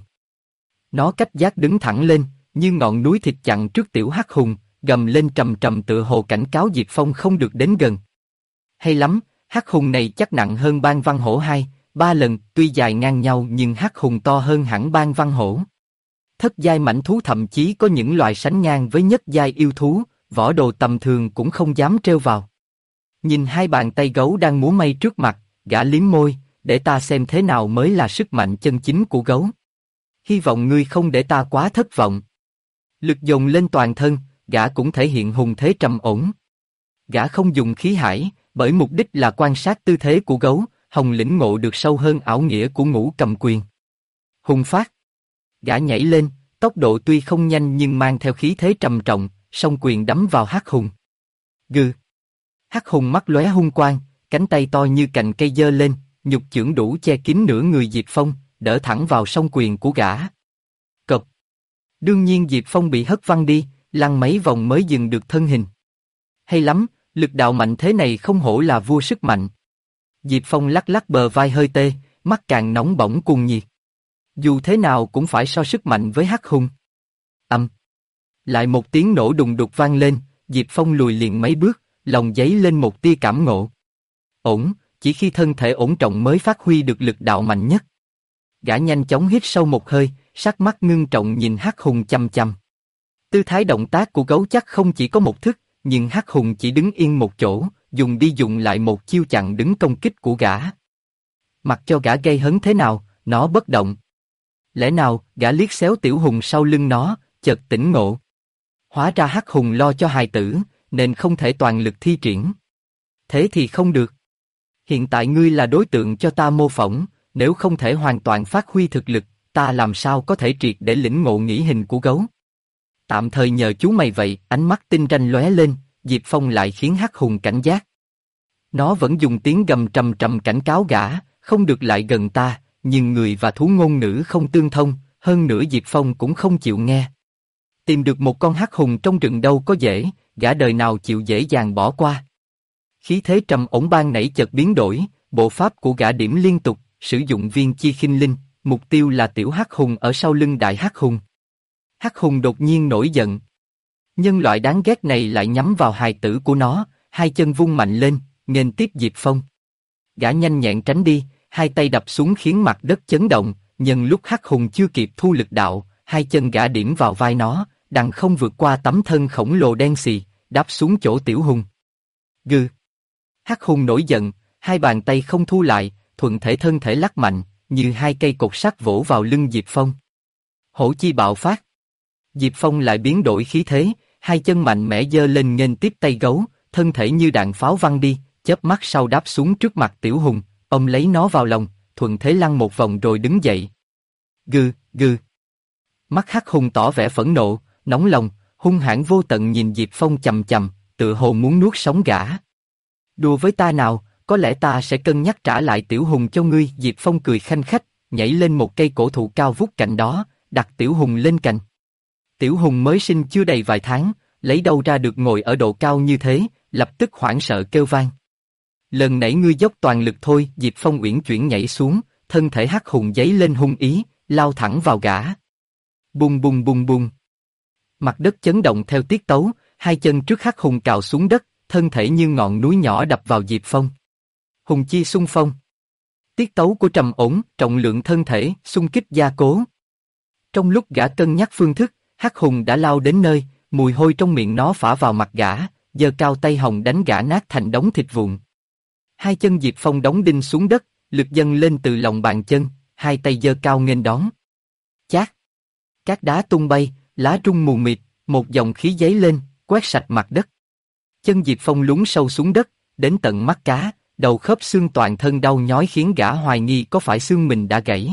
Nó cách giác đứng thẳng lên, như ngọn núi thịt chặn trước tiểu hắc hùng, gầm lên trầm trầm tựa hồ cảnh cáo Diệp Phong không được đến gần. Hay lắm, hắc hùng này chắc nặng hơn Ban Văn Hổ 2-3 lần, tuy dài ngang nhau nhưng hắc hùng to hơn hẳn Ban Văn Hổ. Thất giai mãnh thú thậm chí có những loài sánh ngang với nhất giai yêu thú, võ đồ tầm thường cũng không dám trêu vào. Nhìn hai bàn tay gấu đang múa may trước mặt, gã liếm môi, để ta xem thế nào mới là sức mạnh chân chính của gấu. Hy vọng ngươi không để ta quá thất vọng. Lực dồn lên toàn thân, gã cũng thể hiện hùng thế trầm ổn. Gã không dùng khí hải, bởi mục đích là quan sát tư thế của gấu, hồng lĩnh ngộ được sâu hơn ảo nghĩa của ngũ cầm quyền. Hùng phát. Gã nhảy lên, tốc độ tuy không nhanh nhưng mang theo khí thế trầm trọng, song quyền đấm vào hắc hùng. Gừ. Hắc hùng mắt lóe hung quang, cánh tay to như cành cây giơ lên, nhục chưởng đủ che kín nửa người Diệp Phong, đỡ thẳng vào song quyền của gã. Cộp. Đương nhiên Diệp Phong bị hất văng đi, lăn mấy vòng mới dừng được thân hình. Hay lắm, lực đạo mạnh thế này không hổ là vua sức mạnh. Diệp Phong lắc lắc bờ vai hơi tê, mắt càng nóng bỏng cuồng nhiệt. Dù thế nào cũng phải so sức mạnh với Hắc Hùng. Lại một tiếng nổ đùng đục vang lên, Diệp Phong lùi liền mấy bước, lòng dấy lên một tia cảm ngộ. Ổn, chỉ khi thân thể ổn trọng mới phát huy được lực đạo mạnh nhất. Gã nhanh chóng hít sâu một hơi, sắc mắt ngưng trọng nhìn Hắc Hùng chăm chăm. Tư thái động tác của gấu chắc không chỉ có một thức, nhưng Hắc Hùng chỉ đứng yên một chỗ, dùng đi dùng lại một chiêu chặn đứng công kích của gã. Mặc cho gã gây hấn thế nào, nó bất động. Lẽ nào, gã liếc xéo Tiểu Hùng sau lưng nó, chợt tỉnh ngộ. Hóa ra Hắc Hùng lo cho hài tử, nên không thể toàn lực thi triển. Thế thì không được. Hiện tại ngươi là đối tượng cho ta mô phỏng, nếu không thể hoàn toàn phát huy thực lực, ta làm sao có thể triệt để lĩnh ngộ nghĩ hình của gấu. Tạm thời nhờ chú mày vậy, ánh mắt tinh ranh lóe lên, Diệp Phong lại khiến Hắc Hùng cảnh giác. Nó vẫn dùng tiếng gầm trầm trầm cảnh cáo gã, không được lại gần ta, nhưng người và thú ngôn ngữ không tương thông, hơn nữa Diệp Phong cũng không chịu nghe. Tìm được một con Hắc Hùng trong rừng đâu có dễ, gã đời nào chịu dễ dàng bỏ qua. Khí thế trầm ổn ban nãy chợt biến đổi, bộ pháp của gã điểm liên tục, sử dụng viên chi khinh linh, mục tiêu là tiểu Hắc Hùng ở sau lưng đại Hắc Hùng. Hắc Hùng đột nhiên nổi giận. Nhân loại đáng ghét này lại nhắm vào hài tử của nó, hai chân vung mạnh lên, nghênh tiếp Diệp Phong. Gã nhanh nhẹn tránh đi, hai tay đập xuống khiến mặt đất chấn động, nhân lúc Hắc Hùng chưa kịp thu lực đạo, hai chân gã điểm vào vai nó, đằng không vượt qua tấm thân khổng lồ đen xì, đáp xuống chỗ Tiểu Hùng. Gừ. Hắc Hùng nổi giận, hai bàn tay không thu lại, thuận thể thân thể lắc mạnh, như hai cây cột sắt vỗ vào lưng Diệp Phong. Hổ chi bạo phát. Diệp Phong lại biến đổi khí thế, hai chân mạnh mẽ giơ lên nghênh tiếp tay gấu, thân thể như đạn pháo văng đi, chớp mắt sau đáp xuống trước mặt Tiểu Hùng, ôm lấy nó vào lòng, thuận thế lăn một vòng rồi đứng dậy. Gừ, gừ. Mắt Hắc Hùng tỏ vẻ phẫn nộ, nóng lòng, hung hãn vô tận nhìn Diệp Phong chằm chằm, tựa hồ muốn nuốt sống gã. Đùa với ta nào, có lẽ ta sẽ cân nhắc trả lại Tiểu Hùng cho ngươi. Diệp Phong cười khanh khách, nhảy lên một cây cổ thụ cao vút cạnh đó, đặt Tiểu Hùng lên cành. Tiểu Hùng mới sinh chưa đầy vài tháng, lấy đâu ra được ngồi ở độ cao như thế, lập tức hoảng sợ kêu vang. Lần nãy ngươi dốc toàn lực thôi. Diệp Phong uyển chuyển nhảy xuống, thân thể Hắc Hùng giấy lên hung ý, lao thẳng vào gã. Bùng bùng bùng bùng. Mặt đất chấn động theo tiết tấu, hai chân trước Hắc Hùng cào xuống đất, thân thể như ngọn núi nhỏ đập vào Diệp Phong. Hùng chi xung phong. Tiết tấu của trầm ổn, trọng lượng thân thể, xung kích gia cố. Trong lúc gã cân nhắc phương thức, Hắc Hùng đã lao đến nơi, mùi hôi trong miệng nó phả vào mặt gã, giơ cao tay hồng đánh gã nát thành đống thịt vụn. Hai chân Diệp Phong đóng đinh xuống đất, lực dâng lên từ lòng bàn chân, hai tay giơ cao nghênh đón. Chát. Cát đá tung bay, lá rung mù mịt, một dòng khí giấy lên, quét sạch mặt đất. Chân Diệp Phong lún sâu xuống đất, đến tận mắt cá, đầu khớp xương toàn thân đau nhói khiến gã hoài nghi có phải xương mình đã gãy.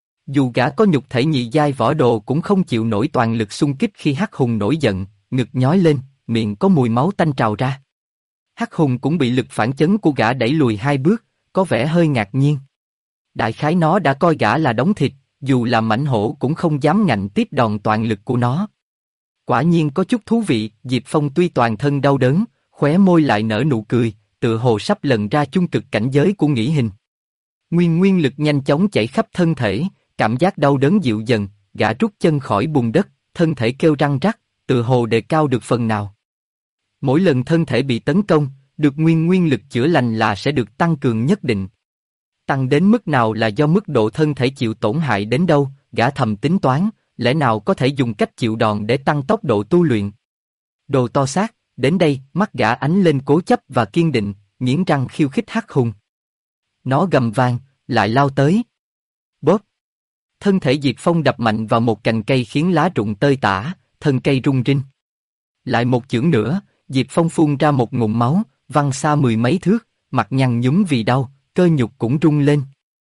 Dù gã có nhục thể nhị giai võ đồ cũng không chịu nổi toàn lực xung kích khi Hắc Hùng nổi giận, ngực nhói lên, miệng có mùi máu tanh trào ra. Hắc Hùng cũng bị lực phản chấn của gã đẩy lùi hai bước, có vẻ hơi ngạc nhiên. Đại khái nó đã coi gã là đống thịt, dù là mãnh hổ cũng không dám ngạnh tiếp đòn toàn lực của nó. Quả nhiên có chút thú vị. Diệp Phong tuy toàn thân đau đớn, khóe môi lại nở nụ cười, tựa hồ sắp lần ra chung cực cảnh giới của nghĩ hình. Nguyên lực nhanh chóng chảy khắp thân thể, cảm giác đau đớn dịu dần, gã rút chân khỏi bùn đất, thân thể kêu răng rắc, tựa hồ đề cao được phần nào. Mỗi lần thân thể bị tấn công, được nguyên lực chữa lành là sẽ được tăng cường nhất định. Tăng đến mức nào là do mức độ thân thể chịu tổn hại đến đâu, gã thầm tính toán, lẽ nào có thể dùng cách chịu đòn để tăng tốc độ tu luyện. Đồ to xác, đến đây, mắt gã ánh lên cố chấp và kiên định, nghiến răng khiêu khích Hắc Hùng. Nó gầm vang, lại lao tới. Bóp. Thân thể Diệp Phong đập mạnh vào một cành cây khiến lá rụng tơi tả, thân cây rung rinh. Lại một chưởng nữa, Diệp Phong phun ra một ngụm máu, văng xa mười mấy thước, mặt nhăn nhúm vì đau, cơ nhục cũng rung lên.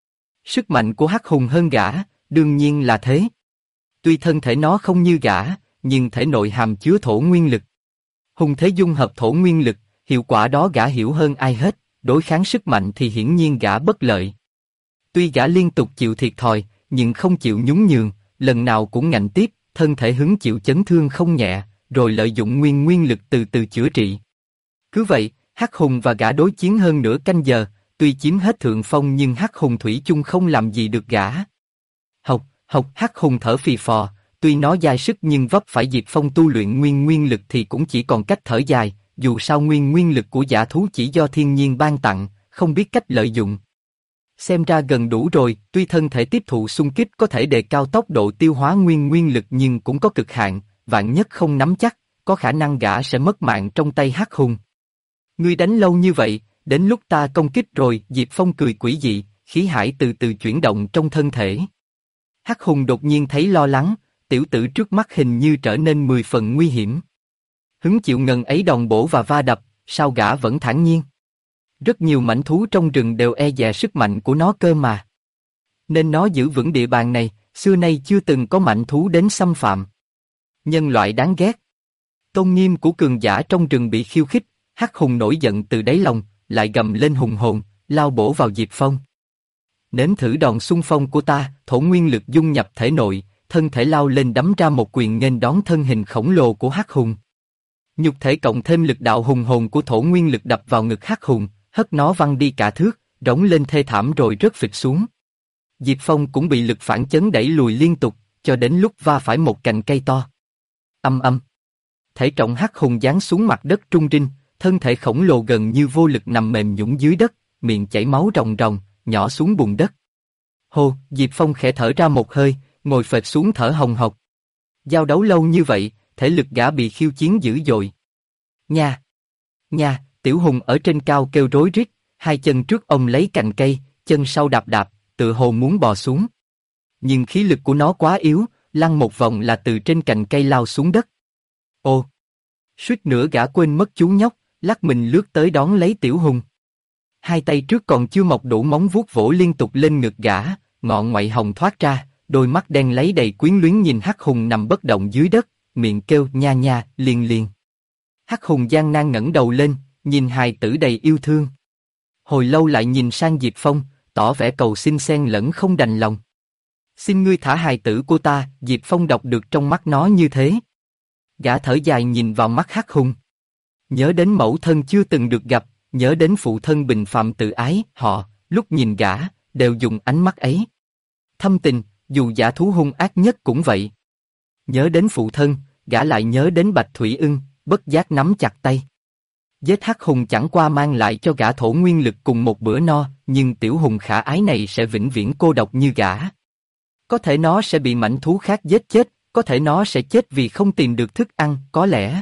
Sức mạnh của Hắc Hùng hơn gã, đương nhiên là thế. Tuy thân thể nó không như gã, nhưng thể nội hàm chứa thổ nguyên lực. Hùng thế dung hợp thổ nguyên lực, hiệu quả đó gã hiểu hơn ai hết, đối kháng sức mạnh thì hiển nhiên gã bất lợi. Tuy gã liên tục chịu thiệt thòi, nhưng không chịu nhún nhường, lần nào cũng ngạnh tiếp, thân thể hứng chịu chấn thương không nhẹ, rồi lợi dụng nguyên lực từ từ chữa trị. Cứ vậy, Hắc Hùng và gã đối chiến hơn nửa canh giờ, tuy chiếm hết thượng phong nhưng Hắc Hùng thủy chung không làm gì được gã. Hộc, hộc, Hắc Hùng thở phì phò, tuy nó dai sức nhưng vấp phải Diệp Phong tu luyện nguyên lực thì cũng chỉ còn cách thở dài, dù sao nguyên lực của dã thú chỉ do thiên nhiên ban tặng, không biết cách lợi dụng. Xem ra gần đủ rồi, tuy thân thể tiếp thụ xung kích có thể đề cao tốc độ tiêu hóa nguyên lực nhưng cũng có cực hạn, vạn nhất không nắm chắc, có khả năng gã sẽ mất mạng trong tay Hắc Hùng. Ngươi đánh lâu như vậy, đến lúc ta công kích rồi, Diệp Phong cười quỷ dị, khí hải từ từ chuyển động trong thân thể. Hắc Hùng đột nhiên thấy lo lắng, tiểu tử trước mắt hình như trở nên 10 phần nguy hiểm. Hứng chịu ngần ấy đòn bổ và va đập, sao gã vẫn thản nhiên? Rất nhiều mãnh thú trong rừng đều e dè sức mạnh của nó cơ mà. Nên nó giữ vững địa bàn này, xưa nay chưa từng có mãnh thú đến xâm phạm. Nhân loại đáng ghét. Tôn nghiêm của cường giả trong rừng bị khiêu khích, Hắc Hùng nổi giận từ đáy lòng, lại gầm lên hùng hồn, lao bổ vào Diệp Phong. Nếm thử đòn xung phong của ta, thổ nguyên lực dung nhập thể nội, thân thể lao lên đấm ra một quyền nghênh đón thân hình khổng lồ của Hắc Hùng. Nhục thể cộng thêm lực đạo hùng hồn của thổ nguyên lực đập vào ngực Hắc Hùng, hất nó văng đi cả thước, rống lên thê thảm rồi rớt phịch xuống. Diệp Phong cũng bị lực phản chấn đẩy lùi liên tục, cho đến lúc va phải một cành cây to. Âm âm. Thể trọng Hắc Hùng giáng xuống mặt đất trung rinh, thân thể khổng lồ gần như vô lực nằm mềm nhũn dưới đất, miệng chảy máu ròng ròng, nhỏ xuống bùn đất. Hô, Diệp Phong khẽ thở ra một hơi, ngồi phệt xuống thở hồng hộc. Giao đấu lâu như vậy, thể lực gã bị khiêu chiến dữ dội. Nha! Nha! Tiểu Hùng ở trên cao kêu rối rít, hai chân trước ông lấy cành cây, chân sau đạp đạp, tựa hồ muốn bò xuống. Nhưng khí lực của nó quá yếu, lăn một vòng là từ trên cành cây lao xuống đất. Ô! Suýt nữa gã quên mất chú nhóc, lắc mình lướt tới đón lấy Tiểu Hùng. Hai tay trước còn chưa mọc đủ móng vuốt vỗ liên tục lên ngực gã, ngọn ngoại hồng thoát ra, đôi mắt đen lấy đầy quyến luyến nhìn Hắc Hùng nằm bất động dưới đất, miệng kêu nha nha, liền liền. Hắc Hùng gian nan ngẩng đầu lên, nhìn hài tử đầy yêu thương. Hồi lâu lại nhìn sang Diệp Phong, tỏ vẻ cầu xin xen lẫn không đành lòng. Xin ngươi thả hài tử của ta, Diệp Phong đọc được trong mắt nó như thế. Gã thở dài nhìn vào mắt Hắc Hùng. Nhớ đến mẫu thân chưa từng được gặp, nhớ đến phụ thân bình phàm tự ái, họ, lúc nhìn gã, đều dùng ánh mắt ấy. Thâm tình, dù dã thú hung ác nhất cũng vậy. Nhớ đến phụ thân, gã lại nhớ đến Bạch Thủy Ưng, bất giác nắm chặt tay. Giết Hắc Hùng chẳng qua mang lại cho gã thổ nguyên lực cùng một bữa no, nhưng Tiểu Hùng khả ái này sẽ vĩnh viễn cô độc như gã. Có thể nó sẽ bị mãnh thú khác giết chết, có thể nó sẽ chết vì không tìm được thức ăn, có lẽ.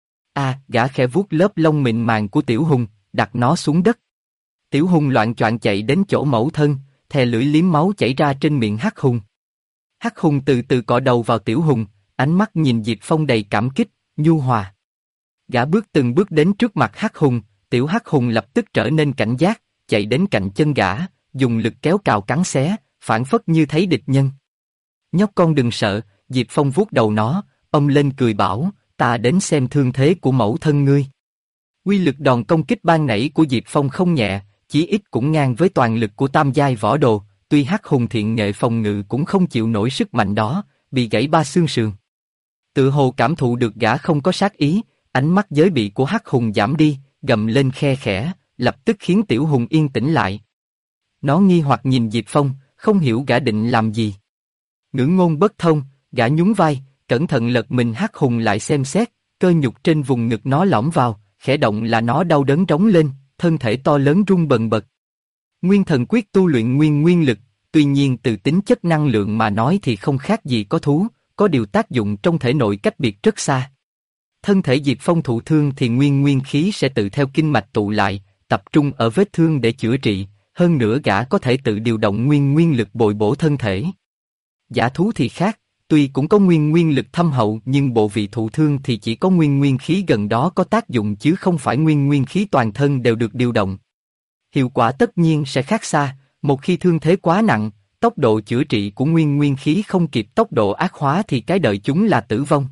Gã khẽ vuốt lớp lông mịn màng của Tiểu Hùng, đặt nó xuống đất. Tiểu Hùng loạng choạng chạy đến chỗ mẫu thân, thè lưỡi liếm máu chảy ra trên miệng Hắc Hùng. Hắc Hùng từ từ cọ đầu vào Tiểu Hùng, ánh mắt nhìn Diệp Phong đầy cảm kích, nhu hòa. Gã bước từng bước đến trước mặt Hắc Hùng, Tiểu Hắc Hùng lập tức trở nên cảnh giác, chạy đến cạnh chân gã, dùng lực kéo cào cắn xé, phảng phất như thấy địch nhân. Nhóc con đừng sợ, Diệp Phong vuốt đầu nó, ông lên cười bảo, ta đến xem thương thế của mẫu thân ngươi. Quy lực đòn công kích ban nãy của Diệp Phong không nhẹ, chí ít cũng ngang với toàn lực của tam giai võ đồ, tuy Hắc Hùng thiện nghệ phòng ngự cũng không chịu nổi sức mạnh đó, bị gãy 3 xương sườn. Tự hồ cảm thụ được gã không có sát ý, ánh mắt giới bị của Hắc Hùng giảm đi, gầm lên khe khẽ, lập tức khiến Tiểu Hùng yên tĩnh lại. Nó nghi hoặc nhìn Diệp Phong, không hiểu gã định làm gì. Ngữ ngôn bất thông, gã nhún vai, cẩn thận lật mình Hắc Hùng lại xem xét, cơ nhục trên vùng ngực nó lõm vào, khẽ động là nó đau đớn trống lên, thân thể to lớn rung bần bật. Nguyên thần quyết tu luyện nguyên lực, tuy nhiên từ tính chất năng lượng mà nói thì không khác gì có thú, có điều tác dụng trong thể nội cách biệt rất xa. Thân thể Diệp Phong thụ thương thì nguyên khí sẽ tự theo kinh mạch tụ lại, tập trung ở vết thương để chữa trị, hơn nữa gã có thể tự điều động nguyên lực bồi bổ thân thể. Dã thú thì khác, tuy cũng có nguyên lực thâm hậu nhưng bộ vị thụ thương thì chỉ có nguyên khí gần đó có tác dụng chứ không phải nguyên khí toàn thân đều được điều động. Hiệu quả tất nhiên sẽ khác xa, một khi thương thế quá nặng, tốc độ chữa trị của nguyên khí không kịp tốc độ ác hóa thì cái đợi chúng là tử vong.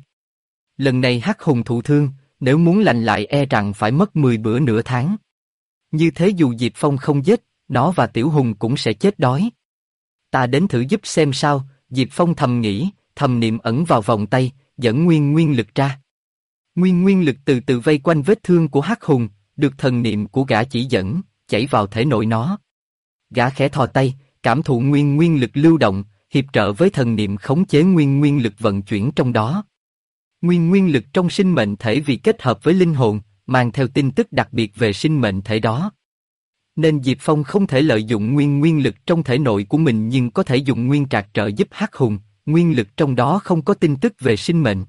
Lần này Hắc Hùng thụ thương, nếu muốn lành lại e rằng phải mất 10 bữa nửa tháng. Như thế dù Diệp Phong không giết, nó và Tiểu Hùng cũng sẽ chết đói. Ta đến thử giúp xem sao, Diệp Phong thầm nghĩ, thầm niệm ẩn vào vòng tay, dẫn nguyên lực ra. Nguyên lực từ từ vây quanh vết thương của Hắc Hùng, được thần niệm của gã chỉ dẫn, chảy vào thể nội nó. Gã khẽ thò tay, cảm thụ nguyên lực lưu động, hiệp trợ với thần niệm khống chế nguyên lực vận chuyển trong đó. Nguyên lực trong sinh mệnh thể vì kết hợp với linh hồn, mang theo tin tức đặc biệt về sinh mệnh thể đó. Nên Diệp Phong không thể lợi dụng nguyên lực trong thể nội của mình nhưng có thể dùng nguyên trạc trợ giúp Hắc Hùng, nguyên lực trong đó không có tin tức về sinh mệnh.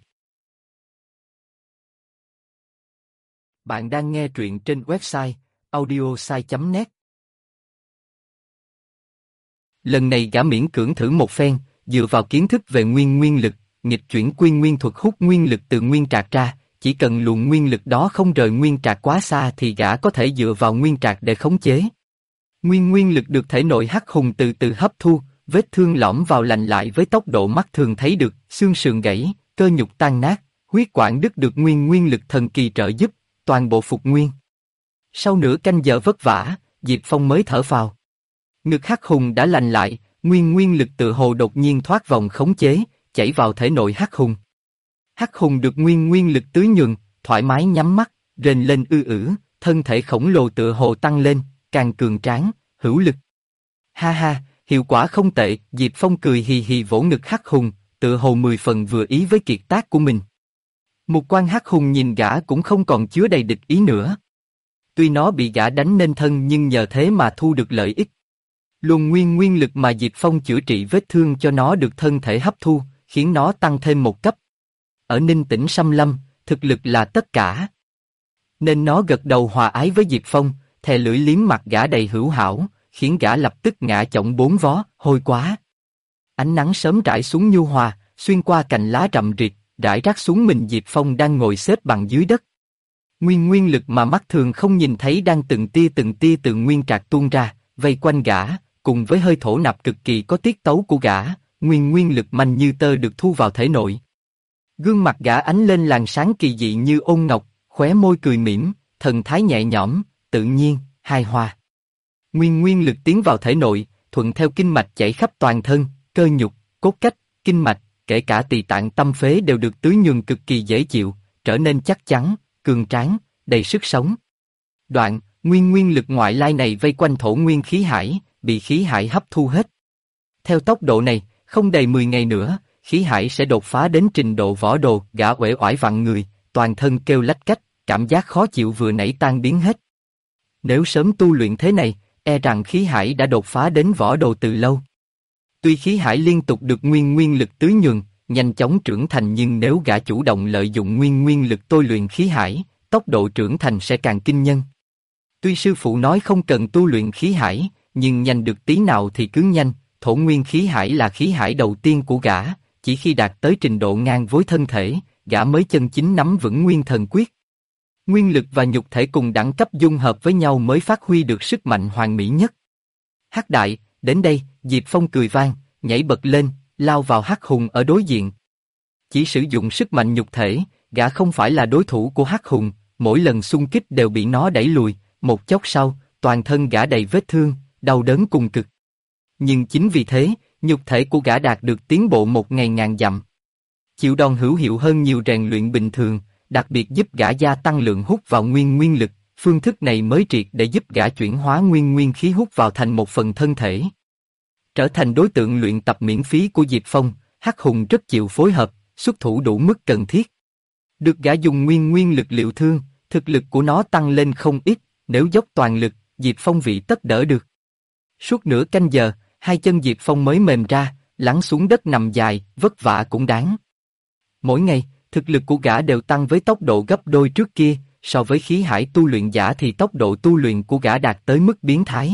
Bạn đang nghe truyện trên website audiosai.net. Lần này gã miễn cưỡng thử một phen, dựa vào kiến thức về nguyên lực, nghịch chuyển quy nguyên thuật hút nguyên lực từ nguyên trạc ra, chỉ cần luồng nguyên lực đó không rời nguyên trạc quá xa thì gã có thể dựa vào nguyên trạc để khống chế. Nguyên lực được thể nội Hắc Hùng từ từ hấp thu, vết thương lõm vào lành lại với tốc độ mắt thường thấy được, xương sườn gãy, cơ nhục tan nát, huyết quản đứt được nguyên lực thần kỳ trợ giúp, toàn bộ phục nguyên. Sau nửa canh giờ vất vả, Diệp Phong mới thở phào. Ngực Hắc Hùng đã lành lại, nguyên lực tự hồ đột nhiên thoát vòng khống chế, chảy vào thể nội Hắc Hùng. Hắc Hùng được nguyên lực tưới nhuần, thoải mái nhắm mắt, rên lên thân thể khổng lồ tự hồ tăng lên, càng cường tráng, hữu lực. Ha ha, hiệu quả không tệ, Diệp Phong cười hì hì vỗ ngực Hắc Hùng, tự hồ 10 phần vừa ý với kiệt tác của mình. Một quan Hắc Hùng nhìn gã cũng không còn chứa đầy địch ý nữa. Tuy nó bị gã đánh nên thân nhưng nhờ thế mà thu được lợi ích. Luồng nguyên lực mà Diệp Phong chữa trị vết thương cho nó được thân thể hấp thu, khiến nó tăng thêm một cấp. Ở Ninh Tĩnh Xâm Lâm, thực lực là tất cả. Nên nó gật đầu hòa ái với Diệp Phong, thè lưỡi liếm mặt gã đầy hữu hảo, khiến gã lập tức ngã chổng bốn vó, hôi quá. Ánh nắng sớm rải xuống nhu hòa, xuyên qua cành lá rậm rịt, rải rác xuống mình Diệp Phong đang ngồi xếp bằng dưới đất. Nguyên lực mà mắt thường không nhìn thấy đang từng tia từ nguyên trạc tuôn ra, vây quanh gã, cùng với hơi thổ nạp cực kỳ có tiết tấu của gã, nguyên lực manh như tơ được thu vào thể nội. Gương mặt gã ánh lên làn sáng kỳ dị như ôn ngọc, khóe môi cười mỉm, thần thái nhẹ nhõm, tự nhiên, hài hòa. Nguyên lực tiến vào thể nội, thuận theo kinh mạch chảy khắp toàn thân, cơ nhục, cốt cách, kinh mạch, kể cả tỳ tạng tâm phế đều được tưới nhuần cực kỳ dễ chịu, trở nên chắc chắn, cường tráng, đầy sức sống. Đoạn, nguyên lực ngoại lai này vây quanh thổ nguyên khí hải, bị khí hải hấp thu hết. Theo tốc độ này, không đầy 10 ngày nữa, khí hải sẽ đột phá đến trình độ võ đồ, gã uể oải vặn người, toàn thân kêu lách cách, cảm giác khó chịu vừa nãy tan biến hết. Nếu sớm tu luyện thế này, e rằng khí hải đã đột phá đến võ đồ từ lâu. Tuy khí hải liên tục được nguyên lực tưới nhuần, nhanh chóng trưởng thành nhưng nếu gã chủ động lợi dụng nguyên lực tôi luyện khí hải, tốc độ trưởng thành sẽ càng kinh nhân. Tuy sư phụ nói không cần tu luyện khí hải, nhưng nhanh được tí nào thì cứ nhanh, thổ nguyên khí hải là khí hải đầu tiên của gã, chỉ khi đạt tới trình độ ngang với thân thể, gã mới chân chính nắm vững nguyên thần quyết. Nguyên lực và nhục thể cùng đẳng cấp dung hợp với nhau mới phát huy được sức mạnh hoàn mỹ nhất. Hắc đại, đến đây, Diệp Phong cười vang, nhảy bật lên, lao vào Hắc Hùng ở đối diện. Chỉ sử dụng sức mạnh nhục thể, gã không phải là đối thủ của Hắc Hùng, mỗi lần xung kích đều bị nó đẩy lùi, một chốc sau, toàn thân gã đầy vết thương, đau đớn cùng cực. Nhưng chính vì thế, nhục thể của gã đạt được tiến bộ 1000 dặm. Chịu đòn hữu hiệu hơn nhiều rèn luyện bình thường, đặc biệt giúp gã gia tăng lượng hút vào nguyên lực, phương thức này mới triệt để giúp gã chuyển hóa nguyên khí hút vào thành một phần thân thể. Trở thành đối tượng luyện tập miễn phí của Diệp Phong, Hắc Hùng rất chịu phối hợp, xuất thủ đủ mức cần thiết. Được gã dùng nguyên lực liệu thương, thực lực của nó tăng lên không ít, nếu dốc toàn lực, Diệp Phong vị tất đỡ được. Suốt nửa canh giờ, hai chân Diệp Phong mới mềm ra, lắng xuống đất nằm dài, vất vả cũng đáng. Mỗi ngày, thực lực của gã đều tăng với tốc độ gấp đôi trước kia, so với khí hải tu luyện giả thì tốc độ tu luyện của gã đạt tới mức biến thái.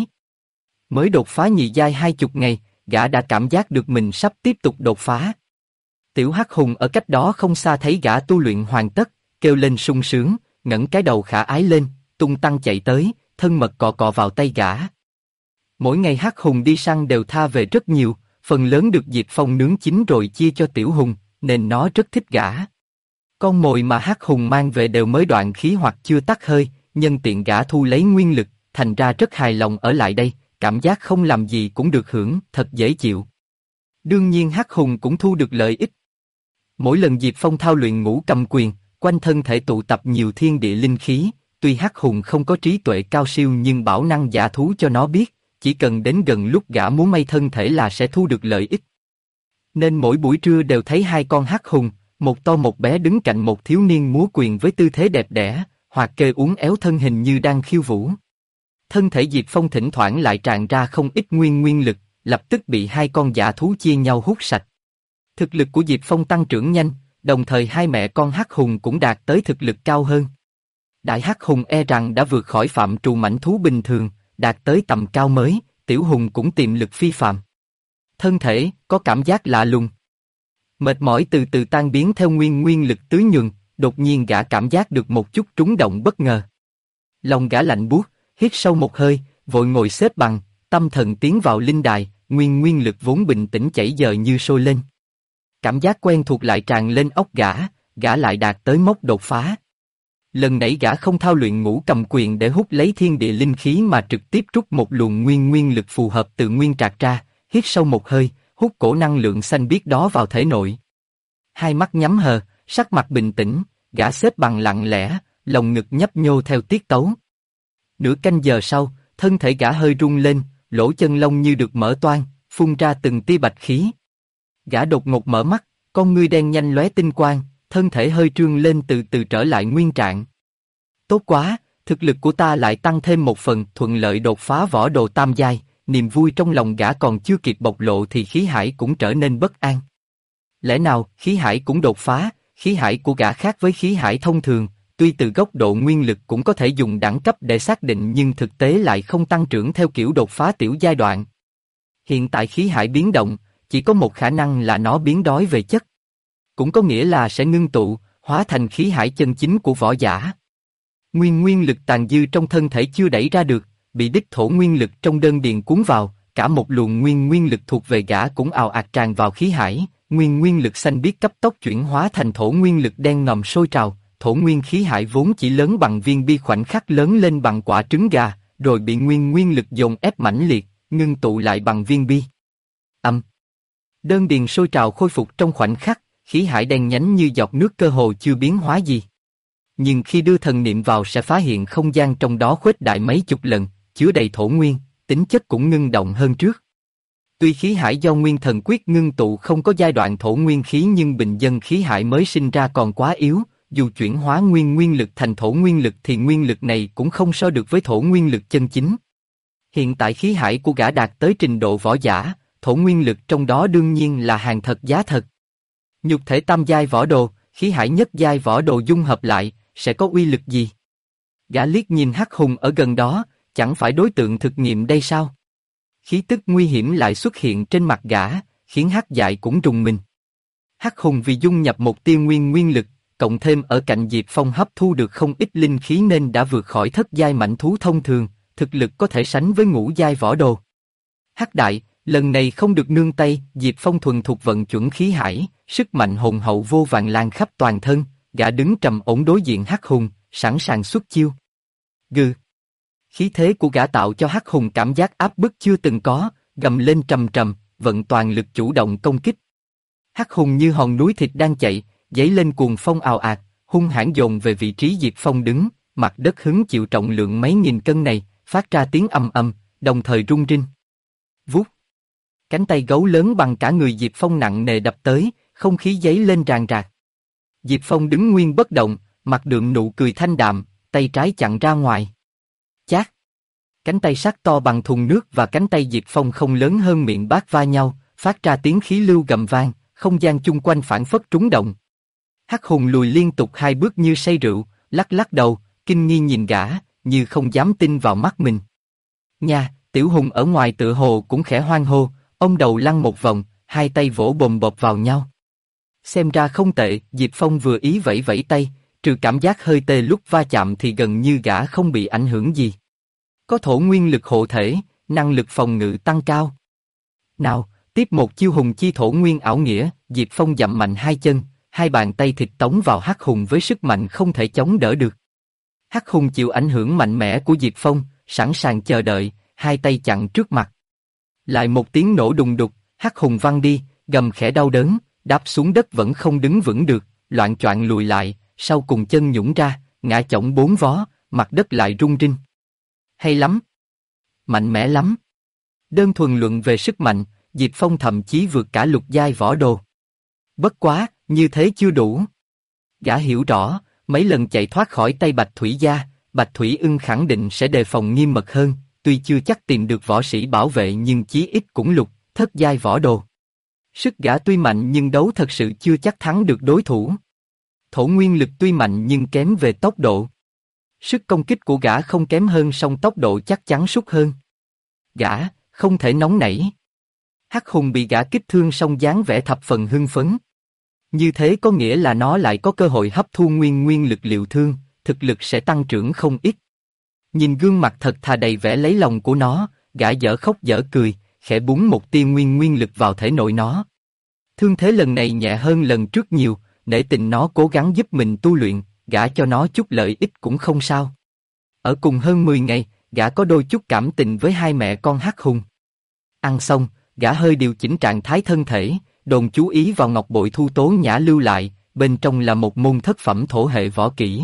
Mới đột phá nhị giai 20 ngày, gã đã cảm giác được mình sắp tiếp tục đột phá. Tiểu Hắc Hùng ở cách đó không xa thấy gã tu luyện hoàn tất, kêu lên sung sướng, ngẩng cái đầu khả ái lên, tung tăng chạy tới, thân mật cọ cọ vào tay gã. Mỗi ngày Hắc Hùng đi săn đều tha về rất nhiều, phần lớn được Diệp Phong nướng chín rồi chia cho Tiểu Hùng, nên nó rất thích gã. Con mồi mà Hắc Hùng mang về đều mới đoạn khí hoặc chưa tắt hơi, nhân tiện gã thu lấy nguyên lực, thành ra rất hài lòng ở lại đây, cảm giác không làm gì cũng được hưởng, thật dễ chịu. Đương nhiên Hắc Hùng cũng thu được lợi ích. Mỗi lần Diệp Phong thao luyện ngũ cầm quyền, quanh thân thể tụ tập nhiều thiên địa linh khí, tuy Hắc Hùng không có trí tuệ cao siêu nhưng bảo năng giả thú cho nó biết, chỉ cần đến gần lúc gã múa may thân thể là sẽ thu được lợi ích. Nên mỗi buổi trưa đều thấy hai con Hắc Hùng, một to một bé đứng cạnh một thiếu niên múa quyền với tư thế đẹp đẽ, hoặc kê uốn éo thân hình như đang khiêu vũ. Thân thể Diệp Phong thỉnh thoảng lại tràn ra không ít nguyên lực, lập tức bị hai con dã thú chia nhau hút sạch. Thực lực của Diệp Phong tăng trưởng nhanh, đồng thời hai mẹ con Hắc Hùng cũng đạt tới thực lực cao hơn. Đại Hắc Hùng e rằng đã vượt khỏi phạm trù mãnh thú bình thường, đạt tới tầm cao mới, Tiểu Hùng cũng tiềm lực phi phàm. Thân thể có cảm giác lạ lùng. Mệt mỏi từ từ tan biến theo nguyên lực tưới nhuần, đột nhiên gã cảm giác được một chút trúng động bất ngờ. Lòng gã lạnh buốt, hít sâu một hơi, vội ngồi xếp bằng, tâm thần tiến vào linh đài, nguyên lực vốn bình tĩnh chảy dời như sôi lên. Cảm giác quen thuộc lại tràn lên óc gã lại đạt tới mốc đột phá. Lần nãy gã không thao luyện ngũ cầm quyền để hút lấy thiên địa linh khí mà trực tiếp rút một luồng nguyên lực phù hợp từ nguyên trạc ra, hít sâu một hơi, hút cổ năng lượng xanh biếc đó vào thể nội. Hai mắt nhắm hờ, sắc mặt bình tĩnh, gã xếp bằng lặng lẽ, lồng ngực nhấp nhô theo tiết tấu. Nửa canh giờ sau, thân thể gã hơi rung lên, lỗ chân lông như được mở toang, phun ra từng tia bạch khí. Gã đột ngột mở mắt, con ngươi đen nhanh lóe tinh quang, thân thể hơi trương lên từ từ trở lại nguyên trạng. Tốt quá, thực lực của ta lại tăng thêm một phần, thuận lợi đột phá võ đồ tam giai, niềm vui trong lòng gã còn chưa kịp bộc lộ thì khí hải cũng trở nên bất an. Lẽ nào khí hải cũng đột phá? Khí hải của gã khác với khí hải thông thường, tuy từ góc độ nguyên lực cũng có thể dùng đẳng cấp để xác định nhưng thực tế lại không tăng trưởng theo kiểu đột phá tiểu giai đoạn. Hiện tại khí hải biến động, chỉ có một khả năng là nó biến đói về chất. Cũng có nghĩa là sẽ ngưng tụ, hóa thành khí hải chân chính của võ giả. Nguyên lực tàn dư trong thân thể chưa đẩy ra được, bị đích thổ nguyên lực trong đơn điền cuốn vào, cả một luồng nguyên lực thuộc về gã cũng ào ạt tràn vào khí hải, nguyên lực xanh biếc cấp tốc chuyển hóa thành thổ nguyên lực đen ngòm sôi trào, thổ nguyên khí hải vốn chỉ lớn bằng viên bi khoảnh khắc lớn lên bằng quả trứng gà, rồi bị nguyên lực dồn ép mãnh liệt, ngưng tụ lại bằng viên bi. Đơn điền sôi trào khôi phục trong khoảnh khắc, khí hải đen nhánh như giọt nước cơ hồ chưa biến hóa gì. Nhưng khi đưa thần niệm vào sẽ phát hiện không gian trong đó khuếch đại mấy chục lần, chứa đầy thổ nguyên, tính chất cũng ngưng động hơn trước. Tuy khí hải do nguyên thần quyết ngưng tụ không có giai đoạn thổ nguyên khí nhưng bình dân khí hải mới sinh ra còn quá yếu, dù chuyển hóa nguyên lực thành thổ nguyên lực thì nguyên lực này cũng không so được với thổ nguyên lực chân chính. Hiện tại khí hải của gã đạt tới trình độ võ giả, thổ nguyên lực trong đó đương nhiên là hàng thật giá thật. Nhục thể tam giai võ đồ, khí hải nhất giai võ đồ dung hợp lại, sẽ có uy lực gì? Gã liếc nhìn Hắc Hùng ở gần đó, chẳng phải đối tượng thực nghiệm đây sao? Khí tức nguy hiểm lại xuất hiện trên mặt gã, khiến Hắc Dại cũng rùng mình. Hắc Hùng vì dung nhập một tia nguyên lực, cộng thêm ở cạnh Diệp Phong hấp thu được không ít linh khí nên đã vượt khỏi thất giai mãnh thú thông thường, thực lực có thể sánh với ngũ giai võ đồ. Hắc Đại, lần này không được nương tay, Diệp Phong thuần thục vận chuẩn khí hải, sức mạnh hùng hậu vô vàn lan khắp toàn thân, gã đứng trầm ổn đối diện Hắc Hùng, sẵn sàng xuất chiêu. Gừ. Khí thế của gã tạo cho Hắc Hùng cảm giác áp bức chưa từng có, gầm lên trầm trầm, vận toàn lực chủ động công kích. Hắc Hùng như hòn núi thịt đang chạy, dấy lên cuồng phong ào ạt, hung hãn dồn về vị trí Diệp Phong đứng, mặt đất hứng chịu trọng lượng mấy nghìn cân này, phát ra tiếng ầm ầm, đồng thời rung rinh. Vút. Cánh tay gấu lớn bằng cả người Diệp Phong nặng nề đập tới, không khí dấy lên ràng rạc. Diệp Phong đứng nguyên bất động, mặt đượm nụ cười thanh đạm, tay trái chặn ra ngoài. Chát. Cánh tay sắt to bằng thùng nước và cánh tay Diệp Phong không lớn hơn miệng bát va nhau, phát ra tiếng khí lưu gầm vang, không gian chung quanh phảng phất trúng động. Hắc Hùng lùi liên tục 2 bước như say rượu, lắc đầu, kinh nghi nhìn gã, như không dám tin vào mắt mình. Nha, Tiểu Hùng ở ngoài tựa hồ cũng khẽ hoan hô, ông đầu lăn một vòng, hai tay vỗ bồm bộp vào nhau. Xem ra không tệ, Diệp Phong vừa ý vẫy vẫy tay, trừ cảm giác hơi tê lúc va chạm thì gần như gã không bị ảnh hưởng gì. Có thổ nguyên lực hộ thể, năng lực phòng ngự tăng cao. Nào, tiếp một chiêu hùng chi thổ nguyên ảo nghĩa, Diệp Phong dậm mạnh hai chân, hai bàn tay thịt tống vào Hắc Hùng với sức mạnh không thể chống đỡ được. Hắc Hùng chịu ảnh hưởng mạnh mẽ của Diệp Phong, sẵn sàng chờ đợi, hai tay chặn trước mặt. Lại một tiếng nổ đùng đục, Hắc Hùng văng đi, gầm khẽ đau đớn, đáp xuống đất vẫn không đứng vững được, loạng choạng lùi lại, sau cùng chân nhũn ra, ngã chỏng bốn vó, mặt đất lại rung rinh. Hay lắm. Mạnh mẽ lắm. Đơn thuần luận về sức mạnh, Diệp Phong thậm chí vượt cả lục giai võ đồ. Bất quá, như thế chưa đủ. Gã hiểu rõ, mấy lần chạy thoát khỏi tay Bạch Thủy gia, Bạch Thủy Ưng khẳng định sẽ đề phòng nghiêm mật hơn, tuy chưa chắc tìm được võ sĩ bảo vệ nhưng chí ít cũng lục, thất giai võ đồ. Sức gã tuy mạnh nhưng đấu thật sự chưa chắc thắng được đối thủ. Thổ nguyên lực tuy mạnh nhưng kém về tốc độ. Sức công kích của gã không kém hơn song tốc độ chắc chắn sút hơn. Gã, không thể nóng nảy. Hắc Hùng bị gã kích thương song dáng vẻ thập phần hưng phấn. Như thế có nghĩa là nó lại có cơ hội hấp thu nguyên lực liệu thương, thực lực sẽ tăng trưởng không ít. Nhìn gương mặt thật thà đầy vẻ lấy lòng của nó, gã dở khóc dở cười, khẽ búng một tia nguyên lực vào thể nội nó. Thương thế lần này nhẹ hơn lần trước nhiều, nể tình nó cố gắng giúp mình tu luyện, gã cho nó chút lợi ích cũng không sao. Ở cùng hơn 10 ngày, gã có đôi chút cảm tình với hai mẹ con Hắc Hùng. Ăn xong, gã hơi điều chỉnh trạng thái thân thể, đồn chú ý vào ngọc bội Thu Tố Nhã lưu lại, bên trong là một môn thất phẩm thổ hệ võ kỹ.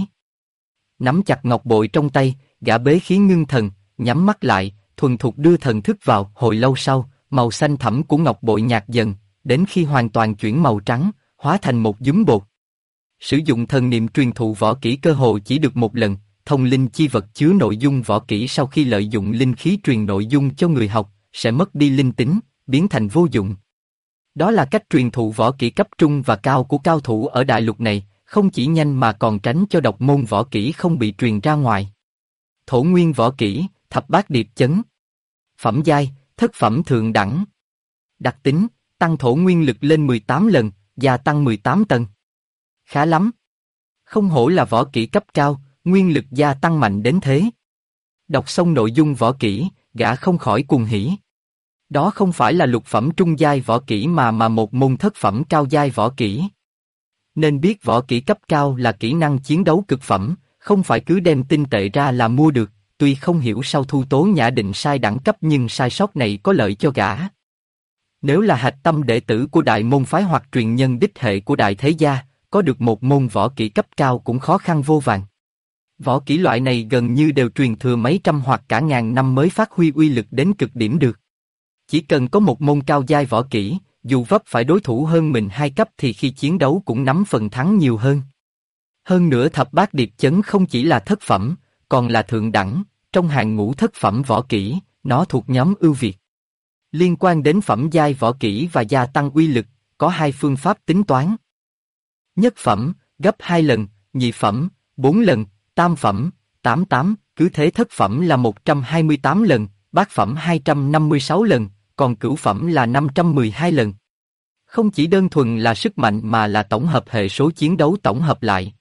Nắm chặt ngọc bội trong tay, gã bế khí ngưng thần, nhắm mắt lại, thuần thục đưa thần thức vào. Hồi lâu sau, màu xanh thẳm của ngọc bội nhạt dần, đến khi hoàn toàn chuyển màu trắng, hóa thành một dúm bột. Sử dụng thần niệm truyền thụ võ kỹ cơ hồ chỉ được một lần, thông linh chi vật chứa nội dung võ kỹ sau khi lợi dụng linh khí truyền nội dung cho người học, sẽ mất đi linh tính, biến thành vô dụng. Đó là cách truyền thụ võ kỹ cấp trung và cao của cao thủ ở đại lục này, không chỉ nhanh mà còn tránh cho độc môn võ kỹ không bị truyền ra ngoài. Thổ nguyên võ kỹ, thập bát điệp chấn. Phẩm giai, thất phẩm thượng đẳng. Đặc tính, tăng thổ nguyên lực lên 18 lần, gia tăng 18 tầng. Khá lắm. Không hổ là võ kỹ cấp cao, nguyên lực gia tăng mạnh đến thế. Đọc xong nội dung võ kỹ, gã không khỏi cuồng hỉ. Đó không phải là lục phẩm trung giai võ kỹ mà một môn thất phẩm cao giai võ kỹ. Nên biết võ kỹ cấp cao là kỹ năng chiến đấu cực phẩm, không phải cứ đem tinh tệ ra là mua được, tuy không hiểu sao Thu Tố Nhã định sai đẳng cấp nhưng sai sót này có lợi cho gã. Nếu là hạch tâm đệ tử của đại môn phái hoặc truyền nhân đích hệ của đại thế gia, có được một môn võ kỹ cấp cao cũng khó khăn vô vàn. Võ kỹ loại này gần như đều truyền thừa mấy trăm hoặc cả ngàn năm mới phát huy uy lực đến cực điểm được. Chỉ cần có một môn cao giai võ kỹ, dù vấp phải đối thủ hơn mình 2 cấp thì khi chiến đấu cũng nắm phần thắng nhiều hơn. Hơn nữa thập bát điệp chấn không chỉ là thất phẩm, còn là thượng đẳng, trong hàng ngũ thất phẩm võ kỹ, nó thuộc nhóm ưu việt. Liên quan đến phẩm giai võ kỹ và gia tăng uy lực, có 2 phương pháp tính toán. Nhất phẩm, gấp 2 lần, nhị phẩm, 4 lần, tam phẩm, 88, cứ thế thất phẩm là 128 lần, bát phẩm 256 lần, còn cửu phẩm là 512 lần. Không chỉ đơn thuần là sức mạnh mà là tổng hợp hệ số chiến đấu tổng hợp lại.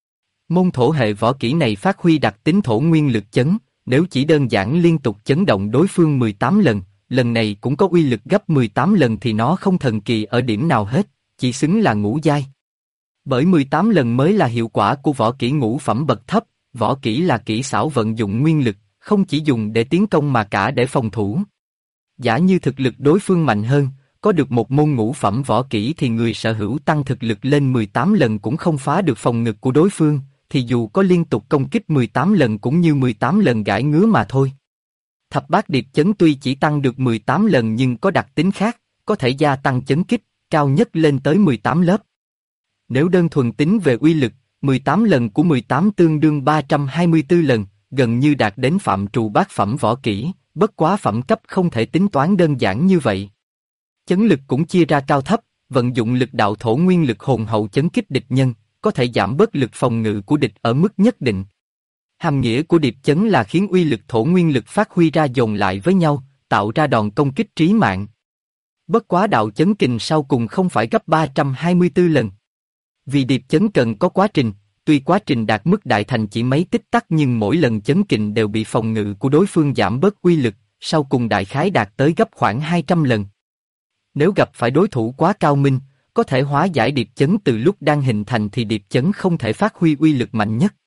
Môn thổ hệ võ kỹ này phát huy đặc tính thổ nguyên lực chấn, nếu chỉ đơn giản liên tục chấn động đối phương 18 lần, lần này cũng có uy lực gấp 18 lần thì nó không thần kỳ ở điểm nào hết, chỉ xứng là ngũ giai. Bởi 18 lần mới là hiệu quả của võ kỹ ngũ phẩm bậc thấp, võ kỹ là kỹ xảo vận dụng nguyên lực, không chỉ dùng để tiến công mà cả để phòng thủ. Giả như thực lực đối phương mạnh hơn, có được một môn ngũ phẩm võ kỹ thì người sở hữu tăng thực lực lên 18 lần cũng không phá được phòng ngự của đối phương, thì dù có liên tục công kích 18 lần cũng như 18 lần gãi ngứa mà thôi. Thập bát điệp chấn tuy chỉ tăng được 18 lần nhưng có đặc tính khác, có thể gia tăng chấn kích, cao nhất lên tới 18 lớp. Nếu đơn thuần tính về uy lực, 18 lần của 18 tương đương 324 lần, gần như đạt đến phạm trù bát phẩm võ kỹ, bất quá phẩm cấp không thể tính toán đơn giản như vậy. Chấn lực cũng chia ra cao thấp, vận dụng lực đạo thổ nguyên lực hồn hậu chấn kích địch nhân, có thể giảm bớt lực phòng ngự của địch ở mức nhất định. Hàm nghĩa của điệp chấn là khiến uy lực thổ nguyên lực phát huy ra dồn lại với nhau, tạo ra đòn công kích trí mạng. Bất quá đạo chấn kình sau cùng không phải gấp 324 lần. Vì điệp chấn cần có quá trình, tuy quá trình đạt mức đại thành chỉ mấy tích tắc nhưng mỗi lần chấn kình đều bị phòng ngự của đối phương giảm bớt uy lực, sau cùng đại khái đạt tới gấp khoảng 200 lần. Nếu gặp phải đối thủ quá cao minh, có thể hóa giải điệp chấn từ lúc đang hình thành thì điệp chấn không thể phát huy uy lực mạnh nhất.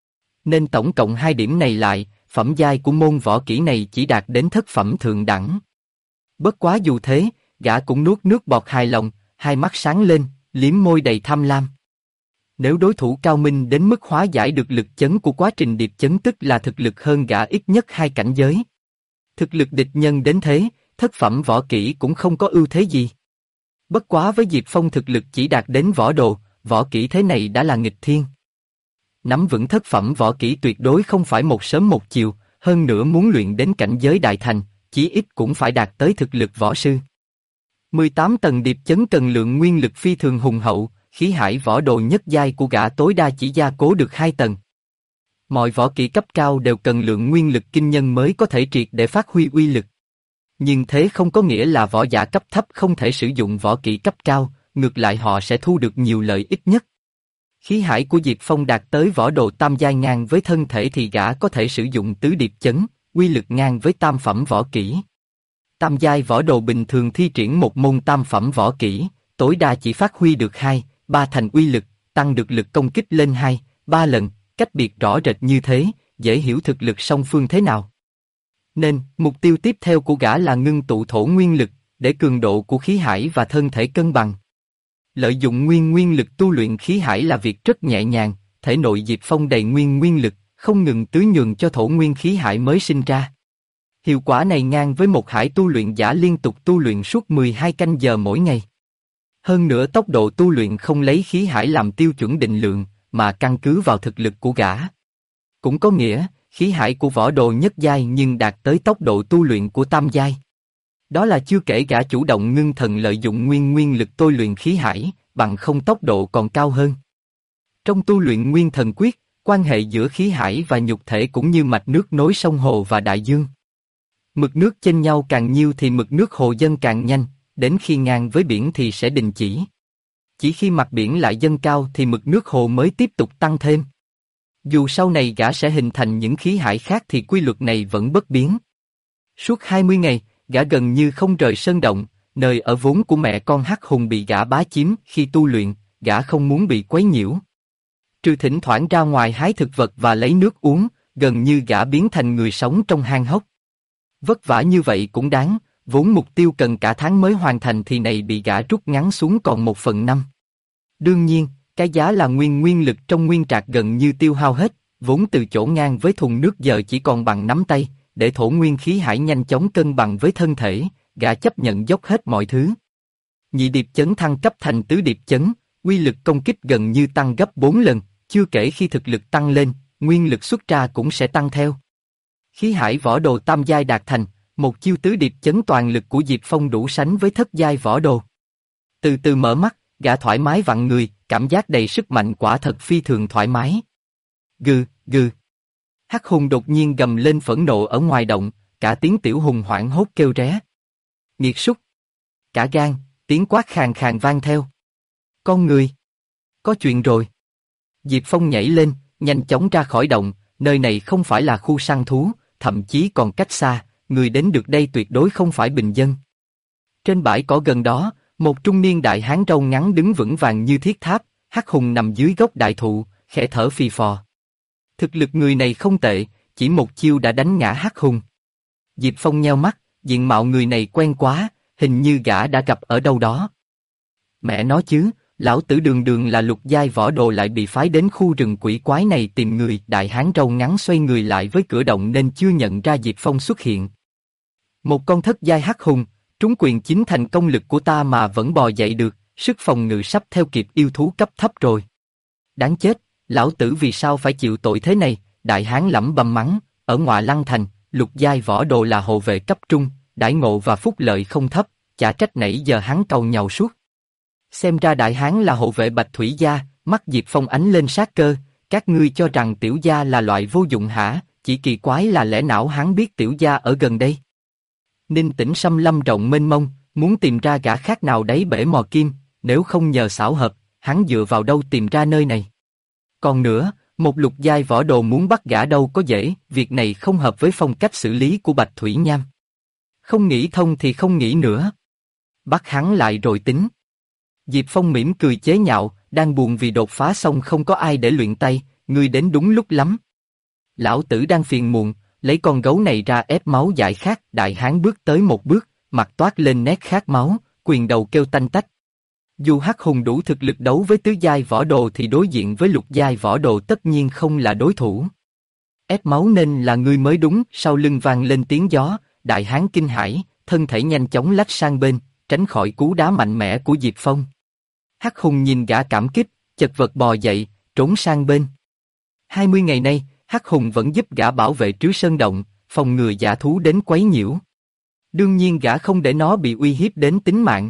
Nên tổng cộng 2 điểm này lại, phẩm giai của môn võ kỹ này chỉ đạt đến thất phẩm thượng đẳng. Bất quá dù thế, gã cũng nuốt nước bọt hài lòng, hai mắt sáng lên, liếm môi đầy tham lam. Nếu đối thủ cao minh đến mức hóa giải được lực chấn của quá trình điệp chấn, tức là thực lực hơn gã ít nhất 2 cảnh giới. Thực lực địch nhân đến thế, thất phẩm võ kỹ cũng không có ưu thế gì. Bất quá với Diệp Phong thực lực chỉ đạt đến võ đồ, võ kỹ thế này đã là nghịch thiên. Nắm vững thất phẩm võ kỹ tuyệt đối không phải một sớm một chiều, hơn nữa muốn luyện đến cảnh giới đại thành, chí ít cũng phải đạt tới thực lực võ sư. 18 tầng điệp chấn cần lượng nguyên lực phi thường hùng hậu, khí hải võ đồ nhất giai của gã tối đa chỉ gia cố được 2 tầng. Mọi võ kỹ cấp cao đều cần lượng nguyên lực kinh nhân mới có thể triệt để phát huy uy lực. Nhưng thế không có nghĩa là võ giả cấp thấp không thể sử dụng võ kỹ cấp cao, ngược lại họ sẽ thu được nhiều lợi ích nhất. Khí hải của Diệp Phong đạt tới võ đồ tam giai, ngang với thân thể thì gã có thể sử dụng tứ điệp chấn, uy lực ngang với tam phẩm võ kỹ. Tam giai võ đồ bình thường thi triển một môn tam phẩm võ kỹ, tối đa chỉ phát huy được 2-3 thành uy lực, tăng được lực công kích lên 2-3 lần, cách biệt rõ rệt như thế, dễ hiểu thực lực song phương thế nào. Nên, mục tiêu tiếp theo của gã là ngưng tụ thổ nguyên lực, để cường độ của khí hải và thân thể cân bằng. Lợi dụng nguyên lực tu luyện khí hải là việc rất nhẹ nhàng, thể nội Diệp Phong đầy nguyên lực, không ngừng tưới nhường cho thổ nguyên khí hải mới sinh ra. Hiệu quả này ngang với một hải tu luyện giả liên tục tu luyện suốt 12 canh giờ mỗi ngày. Hơn nữa tốc độ tu luyện không lấy khí hải làm tiêu chuẩn định lượng, mà căn cứ vào thực lực của gã. Cũng có nghĩa, khí hải của võ đồ nhất giai nhưng đạt tới tốc độ tu luyện của tam giai. Đó là chưa kể gã chủ động ngưng thần lợi dụng nguyên lực tôi luyện khí hải, bằng không tốc độ còn cao hơn. Trong tu luyện nguyên thần quyết, quan hệ giữa khí hải và nhục thể cũng như mạch nước nối sông hồ và đại dương. Mực nước chênh nhau càng nhiều thì mực nước hồ dâng càng nhanh, đến khi ngang với biển thì sẽ đình chỉ. Chỉ khi mặt biển lại dâng cao thì mực nước hồ mới tiếp tục tăng thêm. Dù sau này gã sẽ hình thành những khí hải khác thì quy luật này vẫn bất biến. Suốt 20 ngày, gã gần như không rời sơn động, nơi ở vốn của mẹ con Hắc Hùng bị gã bá chiếm. Khi tu luyện, gã không muốn bị quấy nhiễu. Trừ thỉnh thoảng ra ngoài hái thực vật và lấy nước uống, gần như gã biến thành người sống trong hang hốc. Vất vả như vậy cũng đáng, vốn mục tiêu cần cả tháng mới hoàn thành thì này bị gã rút ngắn xuống còn 1/5. Đương nhiên, cái giá là nguyên lực trong nguyên trạc gần như tiêu hao hết, vốn từ chỗ ngang với thùng nước giờ chỉ còn bằng nắm tay, để thổ nguyên khí hải nhanh chóng cân bằng với thân thể, gã chấp nhận dốc hết mọi thứ. Nhị điệp chấn thăng cấp thành tứ điệp chấn, uy lực công kích gần như tăng gấp 4 lần, chưa kể khi thực lực tăng lên, nguyên lực xuất ra cũng sẽ tăng theo. Khí hải võ đồ tam giai đạt thành, một chiêu tứ điệp chấn toàn lực của Diệp Phong đủ sánh với thất giai võ đồ. Từ từ mở mắt, gã thoải mái vặn người, cảm giác đầy sức mạnh quả thật phi thường thoải mái. Gừ, gừ. Hắc Hùng đột nhiên gầm lên phẫn nộ ở ngoài động, cả tiếng tiểu hùng hoảng hốt kêu ré. Nghiệt súc. Cả gan, tiếng quát khàn khàn vang theo. Con người. Có chuyện rồi. Diệp Phong nhảy lên, nhanh chóng ra khỏi động, nơi này không phải là khu săn thú, thậm chí còn cách xa, người đến được đây tuyệt đối không phải bình dân. Trên bãi cỏ gần đó, một trung niên đại hán râu ngắn đứng vững vàng như thiết tháp, Hắc Hùng nằm dưới gốc đại thụ, khẽ thở phì phò. Thực lực người này không tệ, chỉ một chiêu đã đánh ngã Hắc Hùng. Diệp Phong nheo mắt, diện mạo người này quen quá, hình như gã đã gặp ở đâu đó. Mẹ nói chứ, lão tử đường là lục giai võ đồ lại bị phái đến khu rừng quỷ quái này tìm người. Đại hán râu ngắn xoay người lại với cửa động nên chưa nhận ra Diệp Phong xuất hiện. Một con thất giai Hắc Hùng, trúng quyền chính thành công lực của ta mà vẫn bò dậy được, sức phòng ngự sắp theo kịp yêu thú cấp thấp rồi. Đáng chết, lão tử vì sao phải chịu tội thế này? Đại hán lẩm bẩm mắng, ở Ngọa Lăng Thành, lục giai võ đồ là hộ vệ cấp trung, đãi ngộ và phúc lợi không thấp, chả trách nãy giờ hắn cầu nhàu suốt. Xem ra đại hán là hộ vệ Bạch Thủy gia, mắt Diệp Phong ánh lên sát cơ, các ngươi cho rằng tiểu gia là loại vô dụng hả? Chỉ kỳ quái là lẽ nào hắn biết tiểu gia ở gần đây. Ninh Tĩnh xâm lâm rộng mênh mông, muốn tìm ra gã khác nào đấy bể mò kim, nếu không nhờ xảo hợp, hắn dựa vào đâu tìm ra nơi này. Còn nữa, một lục giai võ đồ muốn bắt gã đâu có dễ, việc này không hợp với phong cách xử lý của Bạch Thủy Nham. Không nghĩ thông thì không nghĩ nữa. Bắt hắn lại rồi tính. Diệp Phong mỉm cười chế nhạo, đang buồn vì đột phá xong không có ai để luyện tay, ngươi đến đúng lúc lắm. Lão tử đang phiền muộn, lấy con gấu này ra ép máu giải khát. Đại hán bước tới một bước, mặt toát lên nét khát máu, quyền đầu kêu tanh tách. Dù Hắc Hùng đủ thực lực đấu với tứ giai võ đồ thì đối diện với lục giai võ đồ tất nhiên không là đối thủ. Ép máu nên là ngươi mới đúng. Sau lưng vang lên tiếng gió, đại hán kinh hãi, thân thể nhanh chóng lách sang bên, tránh khỏi cú đá mạnh mẽ của Diệp Phong. Hắc Hùng nhìn gã cảm kích, chật vật bò dậy, trốn sang bên. 20 ngày nay, Hắc Hùng vẫn giúp gã bảo vệ Trứ Sơn Động, phòng ngừa dã thú đến quấy nhiễu. Đương nhiên gã không để nó bị uy hiếp đến tính mạng.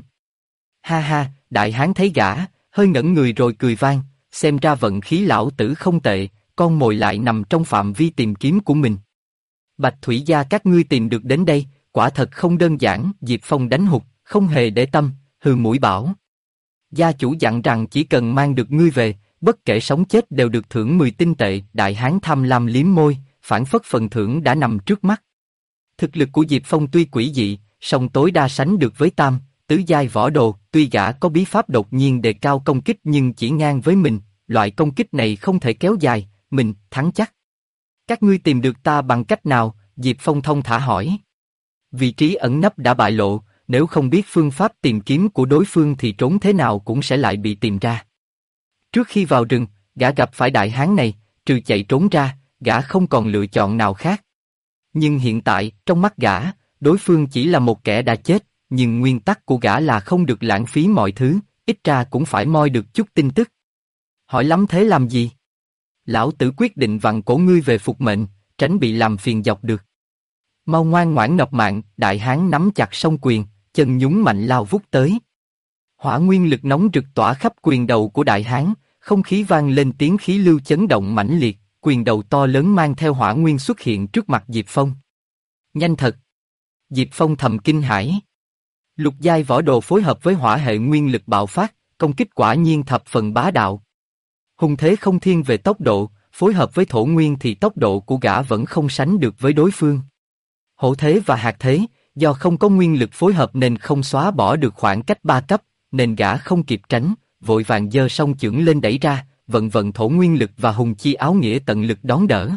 Ha ha, đại hán thấy gã, hơi ngẩn người rồi cười vang, xem ra vận khí lão tử không tệ, con mồi lại nằm trong phạm vi tìm kiếm của mình. Bạch Thủy gia các ngươi tìm được đến đây, quả thật không đơn giản. Diệp Phong đánh hụt, không hề để tâm, hừ mũi bảo. Gia chủ dặn rằng chỉ cần mang được ngươi về, bất kể sống chết đều được thưởng 10 tinh tệ. Đại hán tham lam liếm môi, phảng phất phần thưởng đã nằm trước mắt. Thực lực của Diệp Phong tuy quỷ dị, song tối đa sánh được với tam, tứ giai võ đồ. Tuy gã có bí pháp đột nhiên đề cao công kích nhưng chỉ ngang với mình, loại công kích này không thể kéo dài, mình thắng chắc. Các ngươi tìm được ta bằng cách nào? Diệp Phong thông thả hỏi. Vị trí ẩn nấp đã bại lộ, nếu không biết phương pháp tìm kiếm của đối phương thì trốn thế nào cũng sẽ lại bị tìm ra. Trước khi vào rừng, gã gặp phải đại hán này, trừ chạy trốn ra, gã không còn lựa chọn nào khác. Nhưng hiện tại, trong mắt gã, đối phương chỉ là một kẻ đã chết, nhưng nguyên tắc của gã là không được lãng phí mọi thứ, ít ra cũng phải moi được chút tin tức. Hỏi lắm thế làm gì? Lão tử quyết định vặn cổ ngươi về phục mệnh, tránh bị làm phiền dọc được. Mau ngoan ngoãn nộp mạng. Đại hán nắm chặt song quyền, chân nhún mạnh lao vút tới. Hỏa nguyên lực nóng rực tỏa khắp quyền đầu của đại hán, không khí vang lên tiếng khí lưu chấn động mãnh liệt, quyền đầu to lớn mang theo hỏa nguyên xuất hiện trước mặt Diệp Phong. Nhanh thật! Diệp Phong thầm kinh hãi. Lục giai võ đồ phối hợp với hỏa hệ nguyên lực bạo phát, công kích quả nhiên thập phần bá đạo. Hùng thế không thiên về tốc độ, phối hợp với thổ nguyên thì tốc độ của gã vẫn không sánh được với đối phương. Hổ thế và hạt thế, do không có nguyên lực phối hợp nên không xóa bỏ được khoảng cách 3 cấp, nên gã không kịp tránh, vội vàng giơ song chưởng lên đẩy ra, vận thổ nguyên lực và hùng chi áo nghĩa tận lực đón đỡ.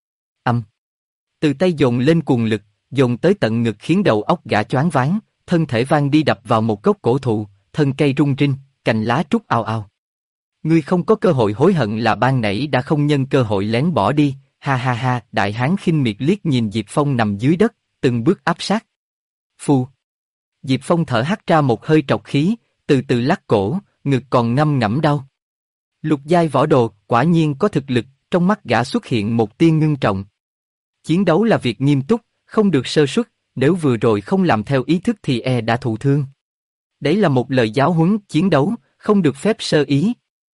Từ tay dồn lên cuồng lực, dồn tới tận ngực khiến đầu óc gã choáng váng, thân thể vang đi đập vào một gốc cổ thụ, thân cây rung rinh, cành lá trút ào ào. Ngươi không có cơ hội hối hận là ban nãy đã không nhân cơ hội lén bỏ đi. Ha ha ha. Đại hán khinh miệt liếc nhìn Diệp Phong nằm dưới đất, từng bước áp sát. Phù. Diệp Phong thở hắt ra một hơi trọc khí, từ từ lắc cổ, ngực còn ngâm ngẫm đau. Lục giai võ đồ, quả nhiên có thực lực. Trong mắt gã xuất hiện một tia ngưng trọng. Chiến đấu là việc nghiêm túc, không được sơ suất, nếu vừa rồi không làm theo ý thức thì đã thụ thương. Đấy là một lời giáo huấn. Chiến đấu, không được phép sơ ý.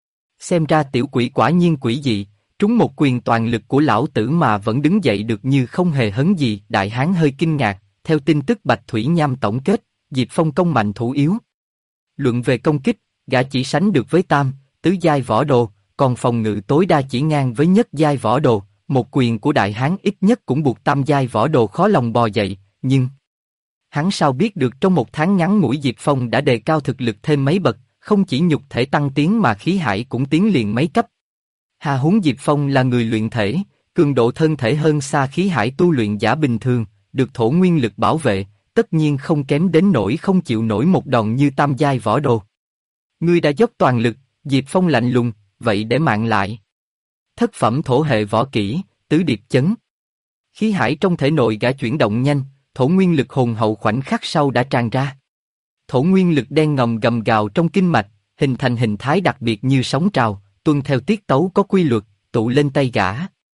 Xem ra tiểu quỷ quả nhiên quỷ dị, trúng một quyền toàn lực của lão tử mà vẫn đứng dậy được như không hề hấn gì. Đại hán hơi kinh ngạc, theo tin tức Bạch Thủy Nham tổng kết, Diệp Phong công mạnh thủ yếu. Luận về công kích, gã chỉ sánh được với tam, tứ giai võ đồ, còn phòng ngự tối đa chỉ ngang với nhất giai võ đồ. Một quyền của đại hán ít nhất cũng buộc tam giai võ đồ khó lòng bò dậy, nhưng hắn sao biết được trong một tháng ngắn ngủi Diệp Phong đã đề cao thực lực thêm mấy bậc, không chỉ nhục thể tăng tiến mà khí hải cũng tiến liền mấy cấp. Hà huống Diệp Phong là người luyện thể, cường độ thân thể hơn xa khí hải tu luyện giả bình thường, được thổ nguyên lực bảo vệ, tất nhiên không kém đến nỗi không chịu nổi một đòn như tam giai võ đồ. Ngươi đã dốc toàn lực. Diệp Phong lạnh lùng, vậy để mạng lại. Thất phẩm thổ hệ võ kỹ, tứ điệp chấn. Khí hải trong thể nội gã chuyển động nhanh, thổ nguyên lực hùng hậu khoảnh khắc sau đã tràn ra. Thổ nguyên lực đen ngòm gầm gào trong kinh mạch, hình thành hình thái đặc biệt như sóng trào, tuân theo tiết tấu có quy luật, tụ lên tay gã.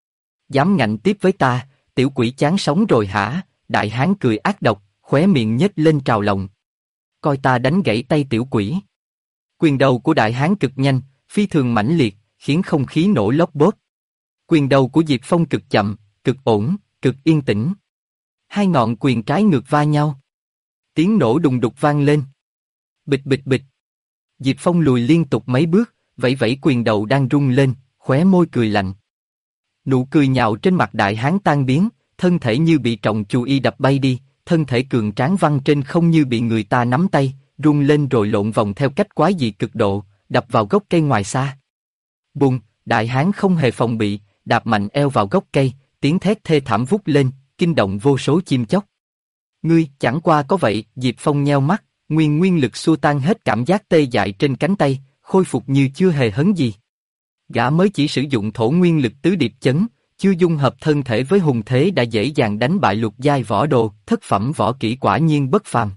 Dám ngạnh tiếp với ta, tiểu quỷ chán sống rồi hả? Đại hán cười ác độc, khóe miệng nhếch lên trào lòng. Coi ta đánh gãy tay tiểu quỷ. Quyền đầu của đại hán cực nhanh, phi thường mãnh liệt, khiến không khí nổ lốp bốp. Quyền đầu của Diệp Phong cực chậm, cực ổn, cực yên tĩnh. Hai ngọn quyền trái ngược va nhau. Tiếng nổ đùng đục vang lên. Bịch bịch bịch. Diệp Phong lùi liên tục mấy bước, vẫy vẫy quyền đầu đang rung lên, khóe môi cười lạnh. Nụ cười nhạo trên mặt đại hán tan biến, thân thể như bị trọng chù y đập bay đi, thân thể cường tráng văng trên không như bị người ta nắm tay, rung lên rồi lộn vòng theo cách quái dị cực độ, đập vào gốc cây ngoài xa. Bùng, đại hán không hề phòng bị, đạp mạnh eo vào gốc cây, tiếng thét thê thảm vút lên, kinh động vô số chim chóc. Ngươi, chẳng qua có vậy. Diệp Phong nheo mắt, nguyên lực xua tan hết cảm giác tê dại trên cánh tay, khôi phục như chưa hề hấn gì. Gã mới chỉ sử dụng thổ nguyên lực tứ điệp chấn, chưa dung hợp thân thể với hùng thế đã dễ dàng đánh bại lục giai võ đồ, thất phẩm võ kỹ quả nhiên bất phàm.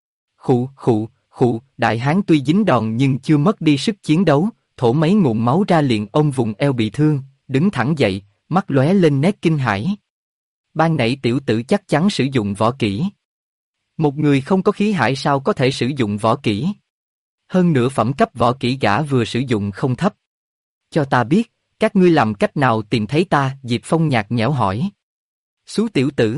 Khụ, đại hán tuy dính đòn nhưng chưa mất đi sức chiến đấu, thổ mấy ngụm máu ra liền ôm vùng eo bị thương, đứng thẳng dậy, mắt lóe lên nét kinh hãi. Ban nãy tiểu tử chắc chắn sử dụng võ kỹ. Một người không có khí hải sao có thể sử dụng võ kỹ? Hơn nữa phẩm cấp võ kỹ gã vừa sử dụng không thấp. Cho ta biết, các ngươi làm cách nào tìm thấy ta? Diệp Phong nhạt nhẽo hỏi. Xú tiểu tử,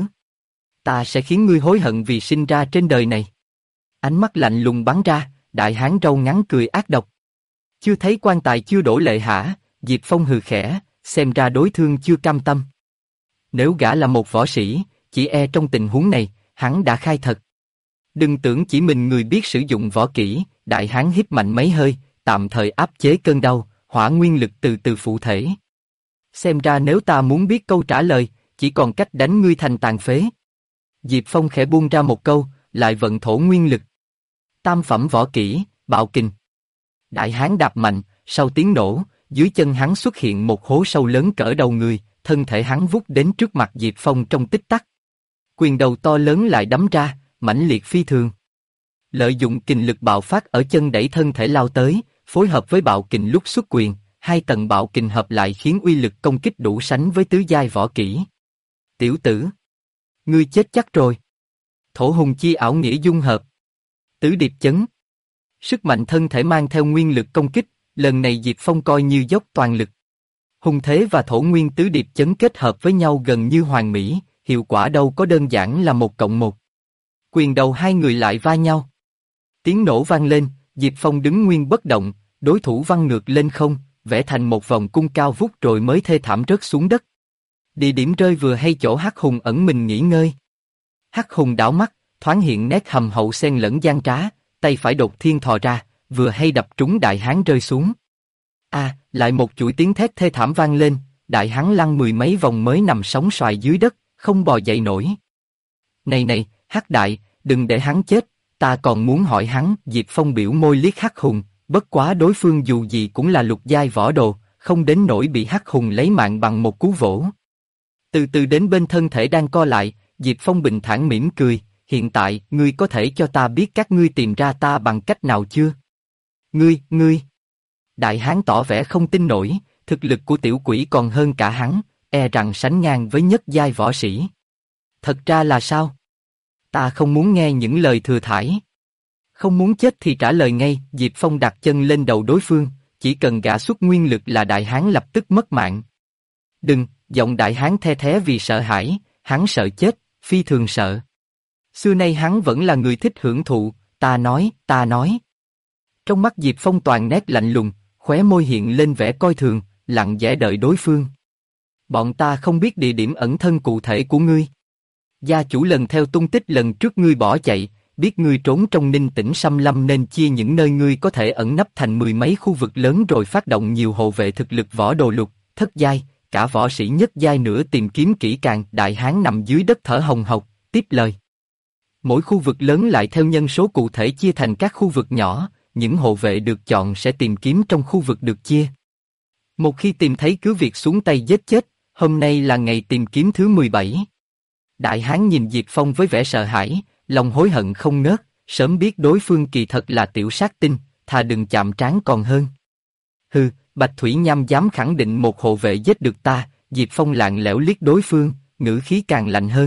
ta sẽ khiến ngươi hối hận vì sinh ra trên đời này. Ánh mắt lạnh lùng bắn ra, đại hán râu ngắn cười ác độc. Chưa thấy quan tài chưa đổ lệ hả? Diệp Phong hừ khẽ, xem ra đối phương chưa cam tâm. Nếu gã là một võ sĩ, chỉ e trong tình huống này, hắn đã khai thật. Đừng tưởng chỉ mình người biết sử dụng võ kỹ, đại hán hít mạnh mấy hơi, tạm thời áp chế cơn đau, hỏa nguyên lực từ từ phụ thể. Xem ra nếu ta muốn biết câu trả lời, chỉ còn cách đánh ngươi thành tàn phế. Diệp Phong khẽ buông ra một câu, lại vận thổ nguyên lực. Tam phẩm võ kỹ, bạo kình. Đại hán đạp mạnh, sau tiếng nổ, dưới chân hắn xuất hiện một hố sâu lớn cỡ đầu người, thân thể hắn vút đến trước mặt Diệp Phong trong tích tắc. Quyền đầu to lớn lại đấm ra, mãnh liệt phi thường. Lợi dụng kình lực bạo phát ở chân đẩy thân thể lao tới, phối hợp với bạo kình lúc xuất quyền, hai tầng bạo kình hợp lại khiến uy lực công kích đủ sánh với tứ giai võ kỹ. Tiểu tử, ngươi chết chắc rồi. Thổ hùng chi ảo nghĩa dung hợp. Tứ điệp chấn. Sức mạnh thân thể mang theo nguyên lực công kích, lần này Diệp Phong coi như dốc toàn lực. Hùng thế và thổ nguyên tứ điệp chấn kết hợp với nhau gần như hoàn mỹ, hiệu quả đâu có đơn giản là 1+1. Quyền đầu hai người lại va nhau. Tiếng nổ vang lên, Diệp Phong đứng nguyên bất động, đối thủ văng ngược lên không, vẽ thành một vòng cung cao vút rồi mới thê thảm rớt xuống đất. Địa điểm rơi vừa hay chỗ Hắc Hùng ẩn mình nghỉ ngơi. Hắc Hùng đảo mắt, thoáng hiện nét hầm hậu xen lẫn gian trá, tay phải đột thiên thò ra, vừa hay đập trúng đại hán rơi xuống. Lại một chuỗi tiếng thét thê thảm vang lên, đại hán lăn mười mấy vòng mới nằm sóng xoài dưới đất, không bò dậy nổi. Này, Hắc đại, đừng để hắn chết, ta còn muốn hỏi hắn. Diệp Phong biểu môi liếc Hắc Hùng, bất quá đối phương dù gì cũng là lục giai võ đồ, không đến nỗi bị Hắc Hùng lấy mạng bằng một cú vỗ. Từ từ đến bên thân thể đang co lại, Diệp Phong bình thản mỉm cười, hiện tại, ngươi có thể cho ta biết các ngươi tìm ra ta bằng cách nào chưa? Ngươi. Đại hán tỏ vẻ không tin nổi, thực lực của tiểu quỷ còn hơn cả hắn, e rằng sánh ngang với nhất giai võ sĩ. Thật ra là sao? Ta không muốn nghe những lời thừa thãi. Không muốn chết thì trả lời ngay. Diệp Phong đặt chân lên đầu đối phương, chỉ cần gã xuất nguyên lực là đại hán lập tức mất mạng. Đừng, giọng đại hán the thé vì sợ hãi, hắn sợ chết, phi thường sợ. Xưa nay hắn vẫn là người thích hưởng thụ, ta nói. Trong mắt Diệp Phong toàn nét lạnh lùng, khóe môi hiện lên vẻ coi thường, lặng lẽ đợi đối phương. Bọn ta không biết địa điểm ẩn thân cụ thể của ngươi. Gia chủ lần theo tung tích lần trước ngươi bỏ chạy, biết ngươi trốn trong Ninh Tỉnh Xâm Lâm nên chia những nơi ngươi có thể ẩn nấp thành mười mấy khu vực lớn rồi phát động nhiều hộ vệ thực lực võ đồ lục, thất giai, cả võ sĩ nhất giai nữa tìm kiếm kỹ càng. Đại hán nằm dưới đất thở hồng hộc, tiếp lời. Mỗi khu vực lớn lại theo nhân số cụ thể chia thành các khu vực nhỏ, những hộ vệ được chọn sẽ tìm kiếm trong khu vực được chia. Một khi tìm thấy cứ việc xuống tay giết chết, hôm nay là ngày tìm kiếm thứ 17. Đại hán nhìn Diệp Phong với vẻ sợ hãi, lòng hối hận không ngớt, sớm biết đối phương kỳ thật là tiểu sát tinh, thà đừng chạm trán còn hơn. Hừ, Bạch Thủy Nham dám khẳng định một hộ vệ giết được ta. Diệp Phong lạnh lẽo liếc đối phương, ngữ khí càng lạnh hơn.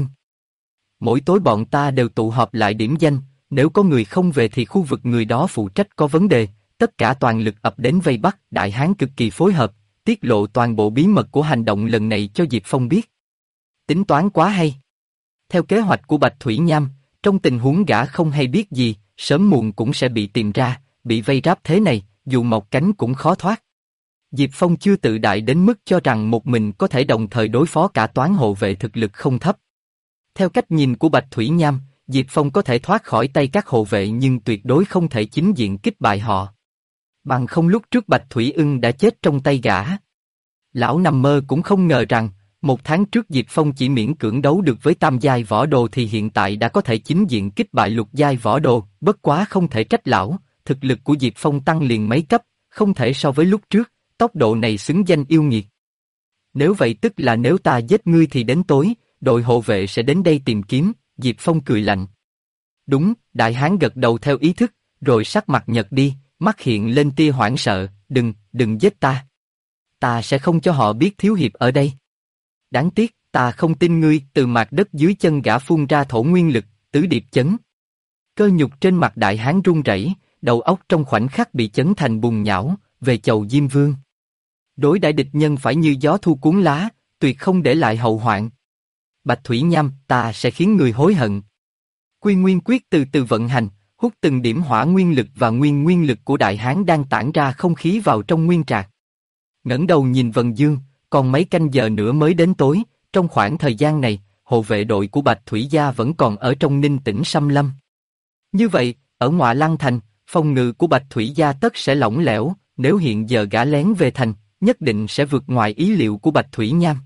Mỗi tối bọn ta đều tụ họp lại điểm danh, nếu có người không về thì khu vực người đó phụ trách có vấn đề, tất cả toàn lực ập đến vây bắt. Đại hán cực kỳ phối hợp, tiết lộ toàn bộ bí mật của hành động lần này cho Diệp Phong biết. Tính toán quá hay. Theo kế hoạch của Bạch Thủy Nham, trong tình huống gã không hay biết gì, sớm muộn cũng sẽ bị tìm ra, bị vây ráp thế này, dù mọc cánh cũng khó thoát. Diệp Phong chưa tự đại đến mức cho rằng một mình có thể đồng thời đối phó cả toán hộ vệ thực lực không thấp. Theo cách nhìn của Bạch Thủy Nham, Diệp Phong có thể thoát khỏi tay các hộ vệ nhưng tuyệt đối không thể chính diện kích bại họ. Bằng không lúc trước Bạch Thủy Ưng đã chết trong tay gã. Lão nằm mơ cũng không ngờ rằng, 1 tháng trước Diệp Phong chỉ miễn cưỡng đấu được với tam giai võ đồ thì hiện tại đã có thể chính diện kích bại lục giai võ đồ, bất quá không thể trách lão, thực lực của Diệp Phong tăng liền mấy cấp, không thể so với lúc trước, tốc độ này xứng danh yêu nghiệt. Nếu vậy tức là nếu ta giết ngươi thì đến tối, đội hộ vệ sẽ đến đây tìm kiếm, Diệp Phong cười lạnh. Đúng, đại hán gật đầu theo ý thức, rồi sắc mặt nhợt đi, mắt hiện lên tia hoảng sợ, đừng giết ta. Ta sẽ không cho họ biết thiếu hiệp ở đây. Đáng tiếc, ta không tin ngươi. Từ mặt đất dưới chân gã phun ra thổ nguyên lực, tứ điệp chấn. Cơ nhục trên mặt đại hán run rẩy, đầu óc trong khoảnh khắc bị chấn thành bùn nhão, về chầu Diêm Vương. Đối đãi địch nhân phải như gió thu cuốn lá, tuyệt không để lại hậu hoạn. Bạch Thủy Nham, ta sẽ khiến người hối hận. Quy Nguyên Quyết từ từ vận hành, hút từng điểm hỏa nguyên lực và nguyên lực của đại hán đang tản ra không khí vào trong nguyên trạc. Ngẩng đầu nhìn Vân Dương, còn mấy canh giờ nữa mới đến tối, trong khoảng thời gian này, hộ vệ đội của Bạch Thủy Gia vẫn còn ở trong Ninh Tĩnh Xâm Lâm. Như vậy, ở Ngọa Lăng Thành, phòng ngự của Bạch Thủy Gia tất sẽ lỏng lẻo, nếu hiện giờ gã lén về thành, nhất định sẽ vượt ngoài ý liệu của Bạch Thủy Nham.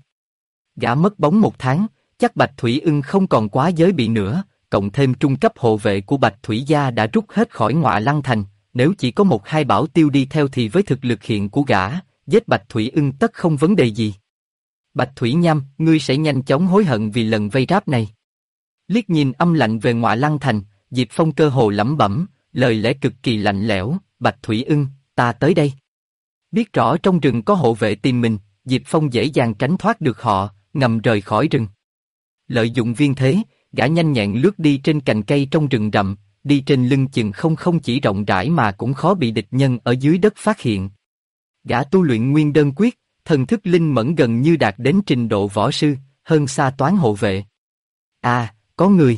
Gã mất bóng 1 tháng, chắc Bạch Thủy Ưng không còn quá giới bị nữa, cộng thêm trung cấp hộ vệ của Bạch Thủy Gia đã rút hết khỏi Ngọa Lăng Thành, nếu chỉ có 1-2 bảo tiêu đi theo thì với thực lực hiện của gã, giết Bạch Thủy Ưng tất không vấn đề gì. Bạch Thủy Nham, ngươi sẽ nhanh chóng hối hận vì lần vây ráp này. Liếc nhìn âm lạnh về Ngọa Lăng Thành, Diệp Phong cơ hồ lẩm bẩm, lời lẽ cực kỳ lạnh lẽo, Bạch Thủy Ưng, ta tới đây. Biết rõ trong rừng có hộ vệ tìm mình, Diệp Phong dễ dàng tránh thoát được họ, ngầm rời khỏi rừng. Lợi dụng viên thế, gã nhanh nhẹn lướt đi trên cành cây trong rừng rậm, đi trên lưng chừng không chỉ rộng rãi mà cũng khó bị địch nhân ở dưới đất phát hiện. Gã tu luyện nguyên đơn quyết, thần thức linh mẫn gần như đạt đến trình độ võ sư, hơn xa toán hộ vệ. À, có người.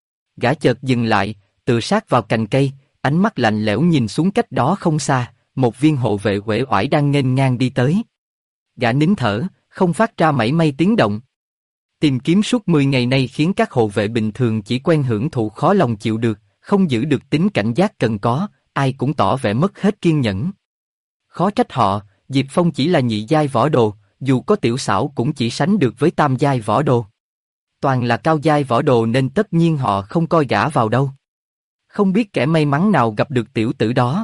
Gã chợt dừng lại, tựa sát vào cành cây, ánh mắt lạnh lẽo nhìn xuống cách đó không xa, một viên hộ vệ uể oải đang nghênh ngang đi tới. Gã nín thở, không phát ra mảy may tiếng động. Tìm kiếm suốt 10 ngày nay khiến các hộ vệ bình thường chỉ quen hưởng thụ khó lòng chịu được, không giữ được tính cảnh giác cần có, ai cũng tỏ vẻ mất hết kiên nhẫn. Khó trách họ, Diệp Phong chỉ là nhị giai võ đồ, dù có tiểu xảo cũng chỉ sánh được với tam giai võ đồ. Toàn là cao giai võ đồ nên tất nhiên họ không coi gã vào đâu. Không biết kẻ may mắn nào gặp được tiểu tử đó.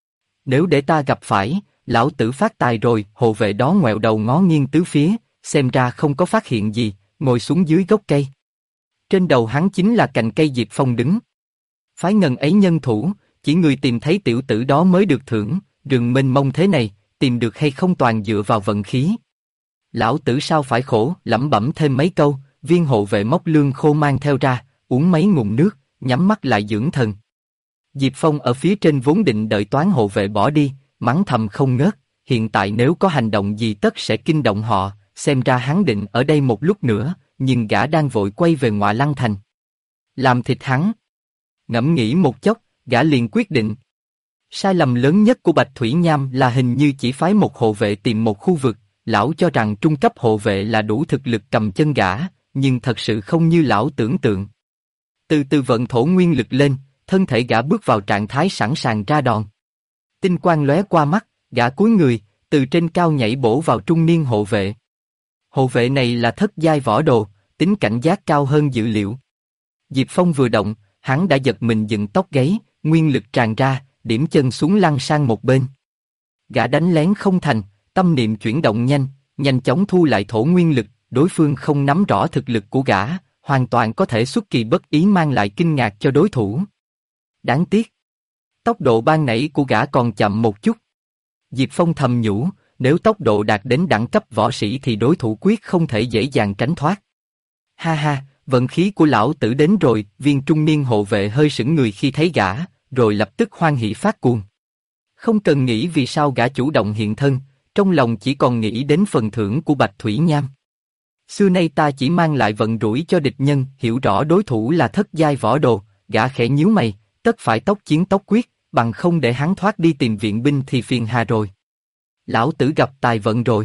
Nếu để ta gặp phải, lão tử phát tài rồi. Hộ vệ đó ngoẹo đầu ngó nghiêng tứ phía, xem ra không có phát hiện gì, ngồi xuống dưới gốc cây. Trên đầu hắn chính là cành cây Diệp Phong đứng. Phái ngần ấy nhân thủ, chỉ người tìm thấy tiểu tử đó mới được thưởng, rừng mênh mông thế này, tìm được hay không toàn dựa vào vận khí. Lão tử sao phải khổ, lẩm bẩm thêm mấy câu, viên hộ vệ móc lương khô mang theo ra, uống mấy ngụm nước, nhắm mắt lại dưỡng thần. Diệp Phong ở phía trên vốn định đợi toán hộ vệ bỏ đi, mắng thầm không ngớt, hiện tại nếu có hành động gì tất sẽ kinh động họ, xem ra hắn định ở đây một lúc nữa, nhưng gã đang vội quay về Ngọa Lăng Thành. Làm thịt hắn. Ngẫm nghĩ một chốc, gã liền quyết định. Sai lầm lớn nhất của Bạch Thủy Nham là hình như chỉ phái một hộ vệ tìm một khu vực, lão cho rằng trung cấp hộ vệ là đủ thực lực cầm chân gã, nhưng thật sự không như lão tưởng tượng. Từ từ vận thổ nguyên lực lên, thân thể gã bước vào trạng thái sẵn sàng ra đòn. Tinh quang lóe qua mắt, gã cúi người, từ trên cao nhảy bổ vào trung niên hộ vệ. Hộ vệ này là thất giai võ đồ, tính cảnh giác cao hơn dự liệu. Diệp Phong vừa động, hắn đã giật mình dựng tóc gáy, nguyên lực tràn ra, điểm chân xuống lăn sang một bên. Gã đánh lén không thành, tâm niệm chuyển động nhanh chóng thu lại thổ nguyên lực, đối phương không nắm rõ thực lực của gã, hoàn toàn có thể xuất kỳ bất ý mang lại kinh ngạc cho đối thủ. Đáng tiếc, tốc độ ban nãy của gã còn chậm một chút. Diệp Phong thầm nhủ, nếu tốc độ đạt đến đẳng cấp võ sĩ thì đối thủ quyết không thể dễ dàng tránh thoát. Ha ha, vận khí của lão tử đến rồi. Viên trung niên hộ vệ hơi sững người khi thấy gã, rồi lập tức hoan hỉ phát cuồng. Không cần nghĩ vì sao gã chủ động hiện thân, trong lòng chỉ còn nghĩ đến phần thưởng của Bạch Thủy Nham. Xưa nay ta chỉ mang lại vận rủi cho địch nhân, hiểu rõ đối thủ là thất giai võ đồ, gã khẽ nhíu mày, tất phải tốc chiến tốc quyết, bằng không để hắn thoát đi tìm viện binh thì phiền hà rồi. Lão tử gặp tài vận rồi.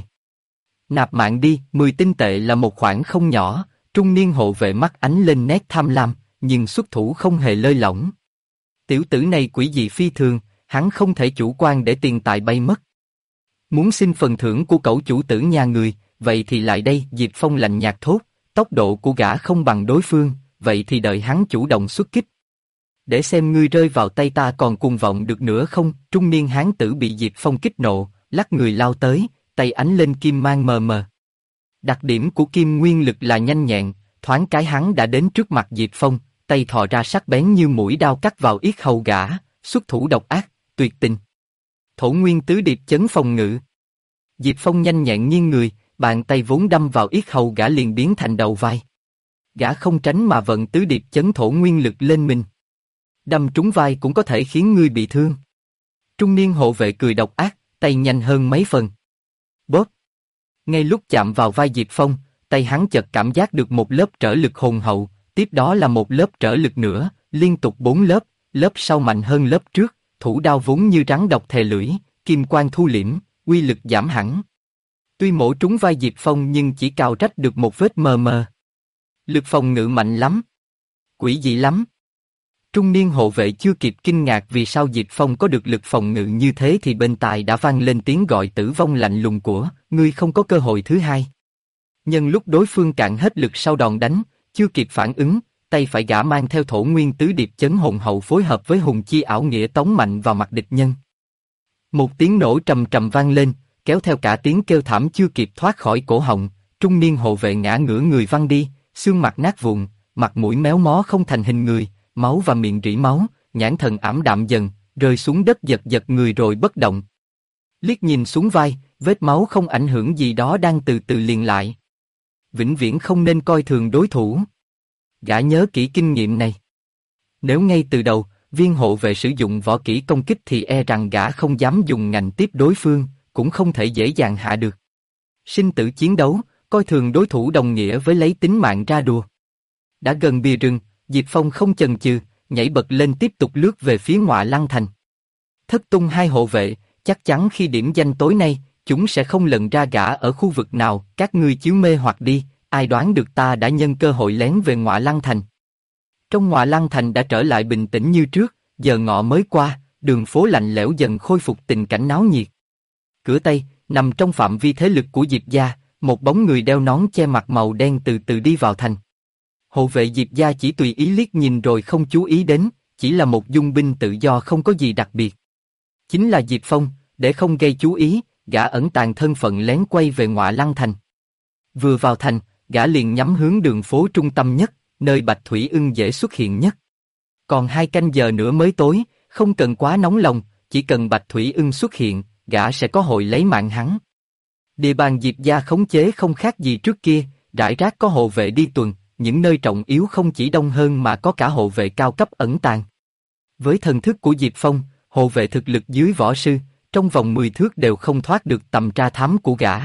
Nạp mạng đi, 10 tinh tệ là một khoản không nhỏ. Trung niên hộ vệ mắt ánh lên nét tham lam, nhưng xuất thủ không hề lơi lỏng. Tiểu tử này quỷ dị phi thường, hắn không thể chủ quan để tiền tài bay mất. Muốn xin phần thưởng của cẩu chủ tử nhà người, vậy thì lại đây. Diệp Phong lạnh nhạt thốt, tốc độ của gã không bằng đối phương, vậy thì đợi hắn chủ động xuất kích. Để xem ngươi rơi vào tay ta còn cuồng vọng được nữa không? Trung niên hán tử bị Diệp Phong kích nộ, lắc người lao tới, tay ánh lên kim mang mờ mờ. Đặc điểm của kim nguyên lực là nhanh nhẹn, thoáng cái hắn đã đến trước mặt Diệp Phong, tay thò ra sắc bén như mũi đao cắt vào yết hầu gã, xuất thủ độc ác, tuyệt tình. Thổ nguyên tứ điệp chấn phòng ngự. Diệp Phong nhanh nhẹn nghiêng người, bàn tay vốn đâm vào yết hầu gã liền biến thành đầu vai. Gã không tránh mà vận tứ điệp chấn thổ nguyên lực lên mình. Đâm trúng vai cũng có thể khiến ngươi bị thương. Trung niên hộ vệ cười độc ác, tay nhanh hơn mấy phần. Bóp. Ngay lúc chạm vào vai Diệp Phong, tay hắn chợt cảm giác được một lớp trở lực hùng hậu, tiếp đó là một lớp trở lực nữa, liên tục 4 lớp, lớp sau mạnh hơn lớp trước, thủ đao vốn như rắn độc thè lưỡi, kim quang thu liễm, uy lực giảm hẳn. Tuy mổ trúng vai Diệp Phong nhưng chỉ cào rách được một vết mờ mờ. Lực phòng ngự mạnh lắm. Quỷ dị lắm. Trung niên hộ vệ chưa kịp kinh ngạc vì sao Diệp Phong có được lực phòng ngự như thế thì bên tai đã vang lên tiếng gọi tử vong lạnh lùng của, ngươi không có cơ hội thứ hai. Nhân lúc đối phương cạn hết lực sau đòn đánh, chưa kịp phản ứng, tay phải gã mang theo thổ nguyên tứ điệp chấn hồn hậu phối hợp với hùng chi ảo nghĩa tống mạnh vào mặt địch nhân. Một tiếng nổ trầm trầm vang lên, kéo theo cả tiếng kêu thảm chưa kịp thoát khỏi cổ họng, trung niên hộ vệ ngã ngửa người văng đi, xương mặt nát vụn, mặt mũi méo mó không thành hình người, máu và miệng rỉ máu, nhãn thần ảm đạm dần, rơi xuống đất giật giật người rồi bất động. Liếc nhìn xuống vai, vết máu không ảnh hưởng gì đó đang từ từ liền lại. Vĩnh viễn không nên coi thường đối thủ. Gã nhớ kỹ kinh nghiệm này. Nếu ngay từ đầu, viên hộ vệ sử dụng võ kỹ công kích thì e rằng gã không dám dùng ngành tiếp đối phương, cũng không thể dễ dàng hạ được. Sinh tử chiến đấu, coi thường đối thủ đồng nghĩa với lấy tính mạng ra đùa. Đã gần bìa rừng, Diệp Phong không chần chừ, nhảy bật lên tiếp tục lướt về phía Ngọa Lăng Thành. Thất tung hai hộ vệ, chắc chắn khi điểm danh tối nay, chúng sẽ không lần ra gã ở khu vực nào. Các ngươi chiếu mê hoặc đi, ai đoán được ta đã nhân cơ hội lén về Ngọa Lăng Thành. Trong Ngọa Lăng Thành đã trở lại bình tĩnh như trước, giờ ngọ mới qua, đường phố lạnh lẽo dần khôi phục tình cảnh náo nhiệt. Cửa Tây, nằm trong phạm vi thế lực của Diệp gia, một bóng người đeo nón che mặt màu đen từ từ đi vào thành. Hộ vệ Diệp gia chỉ tùy ý liếc nhìn rồi không chú ý đến, chỉ là một dung binh tự do không có gì đặc biệt. Chính là Diệp Phong, để không gây chú ý, gã ẩn tàng thân phận lén quay về Ngọa Lăng Thành. Vừa vào thành, gã liền nhắm hướng đường phố trung tâm nhất, nơi Bạch Thủy Ưng dễ xuất hiện nhất. Còn 2 canh giờ nữa mới tối, không cần quá nóng lòng, chỉ cần Bạch Thủy Ưng xuất hiện, gã sẽ có hội lấy mạng hắn. Địa bàn Diệp gia khống chế không khác gì trước kia, rải rác có hộ vệ đi tuần, những nơi trọng yếu không chỉ đông hơn mà có cả hộ vệ cao cấp ẩn tàng. Với thần thức của Diệp Phong, hộ vệ thực lực dưới võ sư, trong vòng 10 thước đều không thoát được tầm tra thám của gã.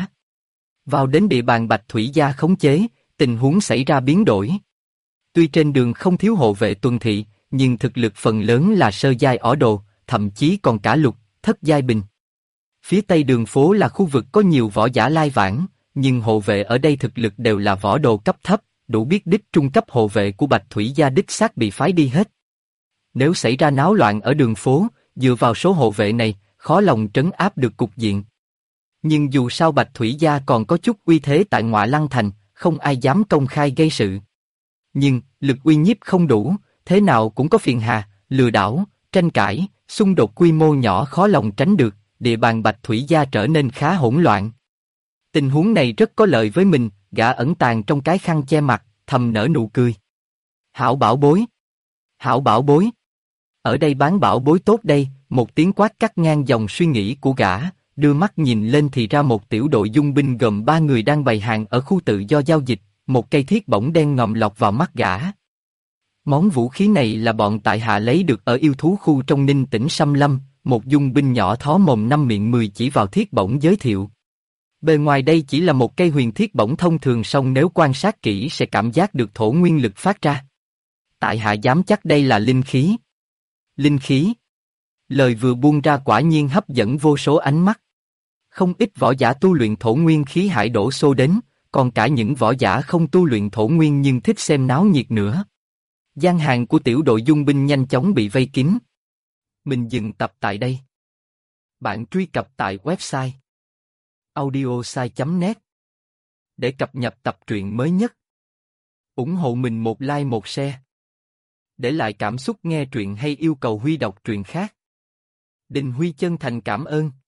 Vào đến địa bàn Bạch Thủy gia khống chế, tình huống xảy ra biến đổi. Tuy trên đường không thiếu hộ vệ tuần thị, nhưng thực lực phần lớn là sơ giai ỏ đồ, thậm chí còn cả lục, thất giai bình. Phía tây đường phố là khu vực có nhiều võ giả lai vãng, nhưng hộ vệ ở đây thực lực đều là võ đồ cấp thấp, đủ biết đích trung cấp hộ vệ của Bạch Thủy gia đích xác bị phái đi hết. Nếu xảy ra náo loạn ở đường phố, dựa vào số hộ vệ này, khó lòng trấn áp được cục diện. Nhưng dù sao Bạch Thủy gia còn có chút uy thế tại Ngọa Lăng Thành, không ai dám công khai gây sự. Nhưng, lực uy nhiếp không đủ, thế nào cũng có phiền hà, lừa đảo, tranh cãi, xung đột quy mô nhỏ khó lòng tránh được, địa bàn Bạch Thủy gia trở nên khá hỗn loạn. Tình huống này rất có lợi với mình, gã ẩn tàng trong cái khăn che mặt, thầm nở nụ cười. Hảo bảo bối! Hảo bảo bối! Ở đây bán bảo bối tốt đây, một tiếng quát cắt ngang dòng suy nghĩ của gã, đưa mắt nhìn lên thì ra một tiểu đội dung binh gồm 3 người đang bày hàng ở khu tự do giao dịch, một cây thiết bổng đen ngòm lọt vào mắt gã. Món vũ khí này là bọn tại hạ lấy được ở yêu thú khu trong Ninh tỉnh Sâm Lâm, một dung binh nhỏ thó mồm năm miệng 10 chỉ vào thiết bổng giới thiệu. Bề ngoài đây chỉ là một cây huyền thiết bổng thông thường, song nếu quan sát kỹ sẽ cảm giác được thổ nguyên lực phát ra. Tại hạ dám chắc đây là linh khí. Linh khí. Lời vừa buông ra quả nhiên hấp dẫn vô số ánh mắt. Không ít võ giả tu luyện thổ nguyên khí hải đổ xô đến, còn cả những võ giả không tu luyện thổ nguyên nhưng thích xem náo nhiệt nữa. Gian hàng của tiểu đội dung binh nhanh chóng bị vây kín. Mình dừng tập tại đây. Bạn truy cập tại website audiosai.net để cập nhật tập truyện mới nhất. Ủng hộ mình một like một share. Để lại cảm xúc nghe truyện hay yêu cầu Huy đọc truyện khác. Đình Huy chân thành cảm ơn.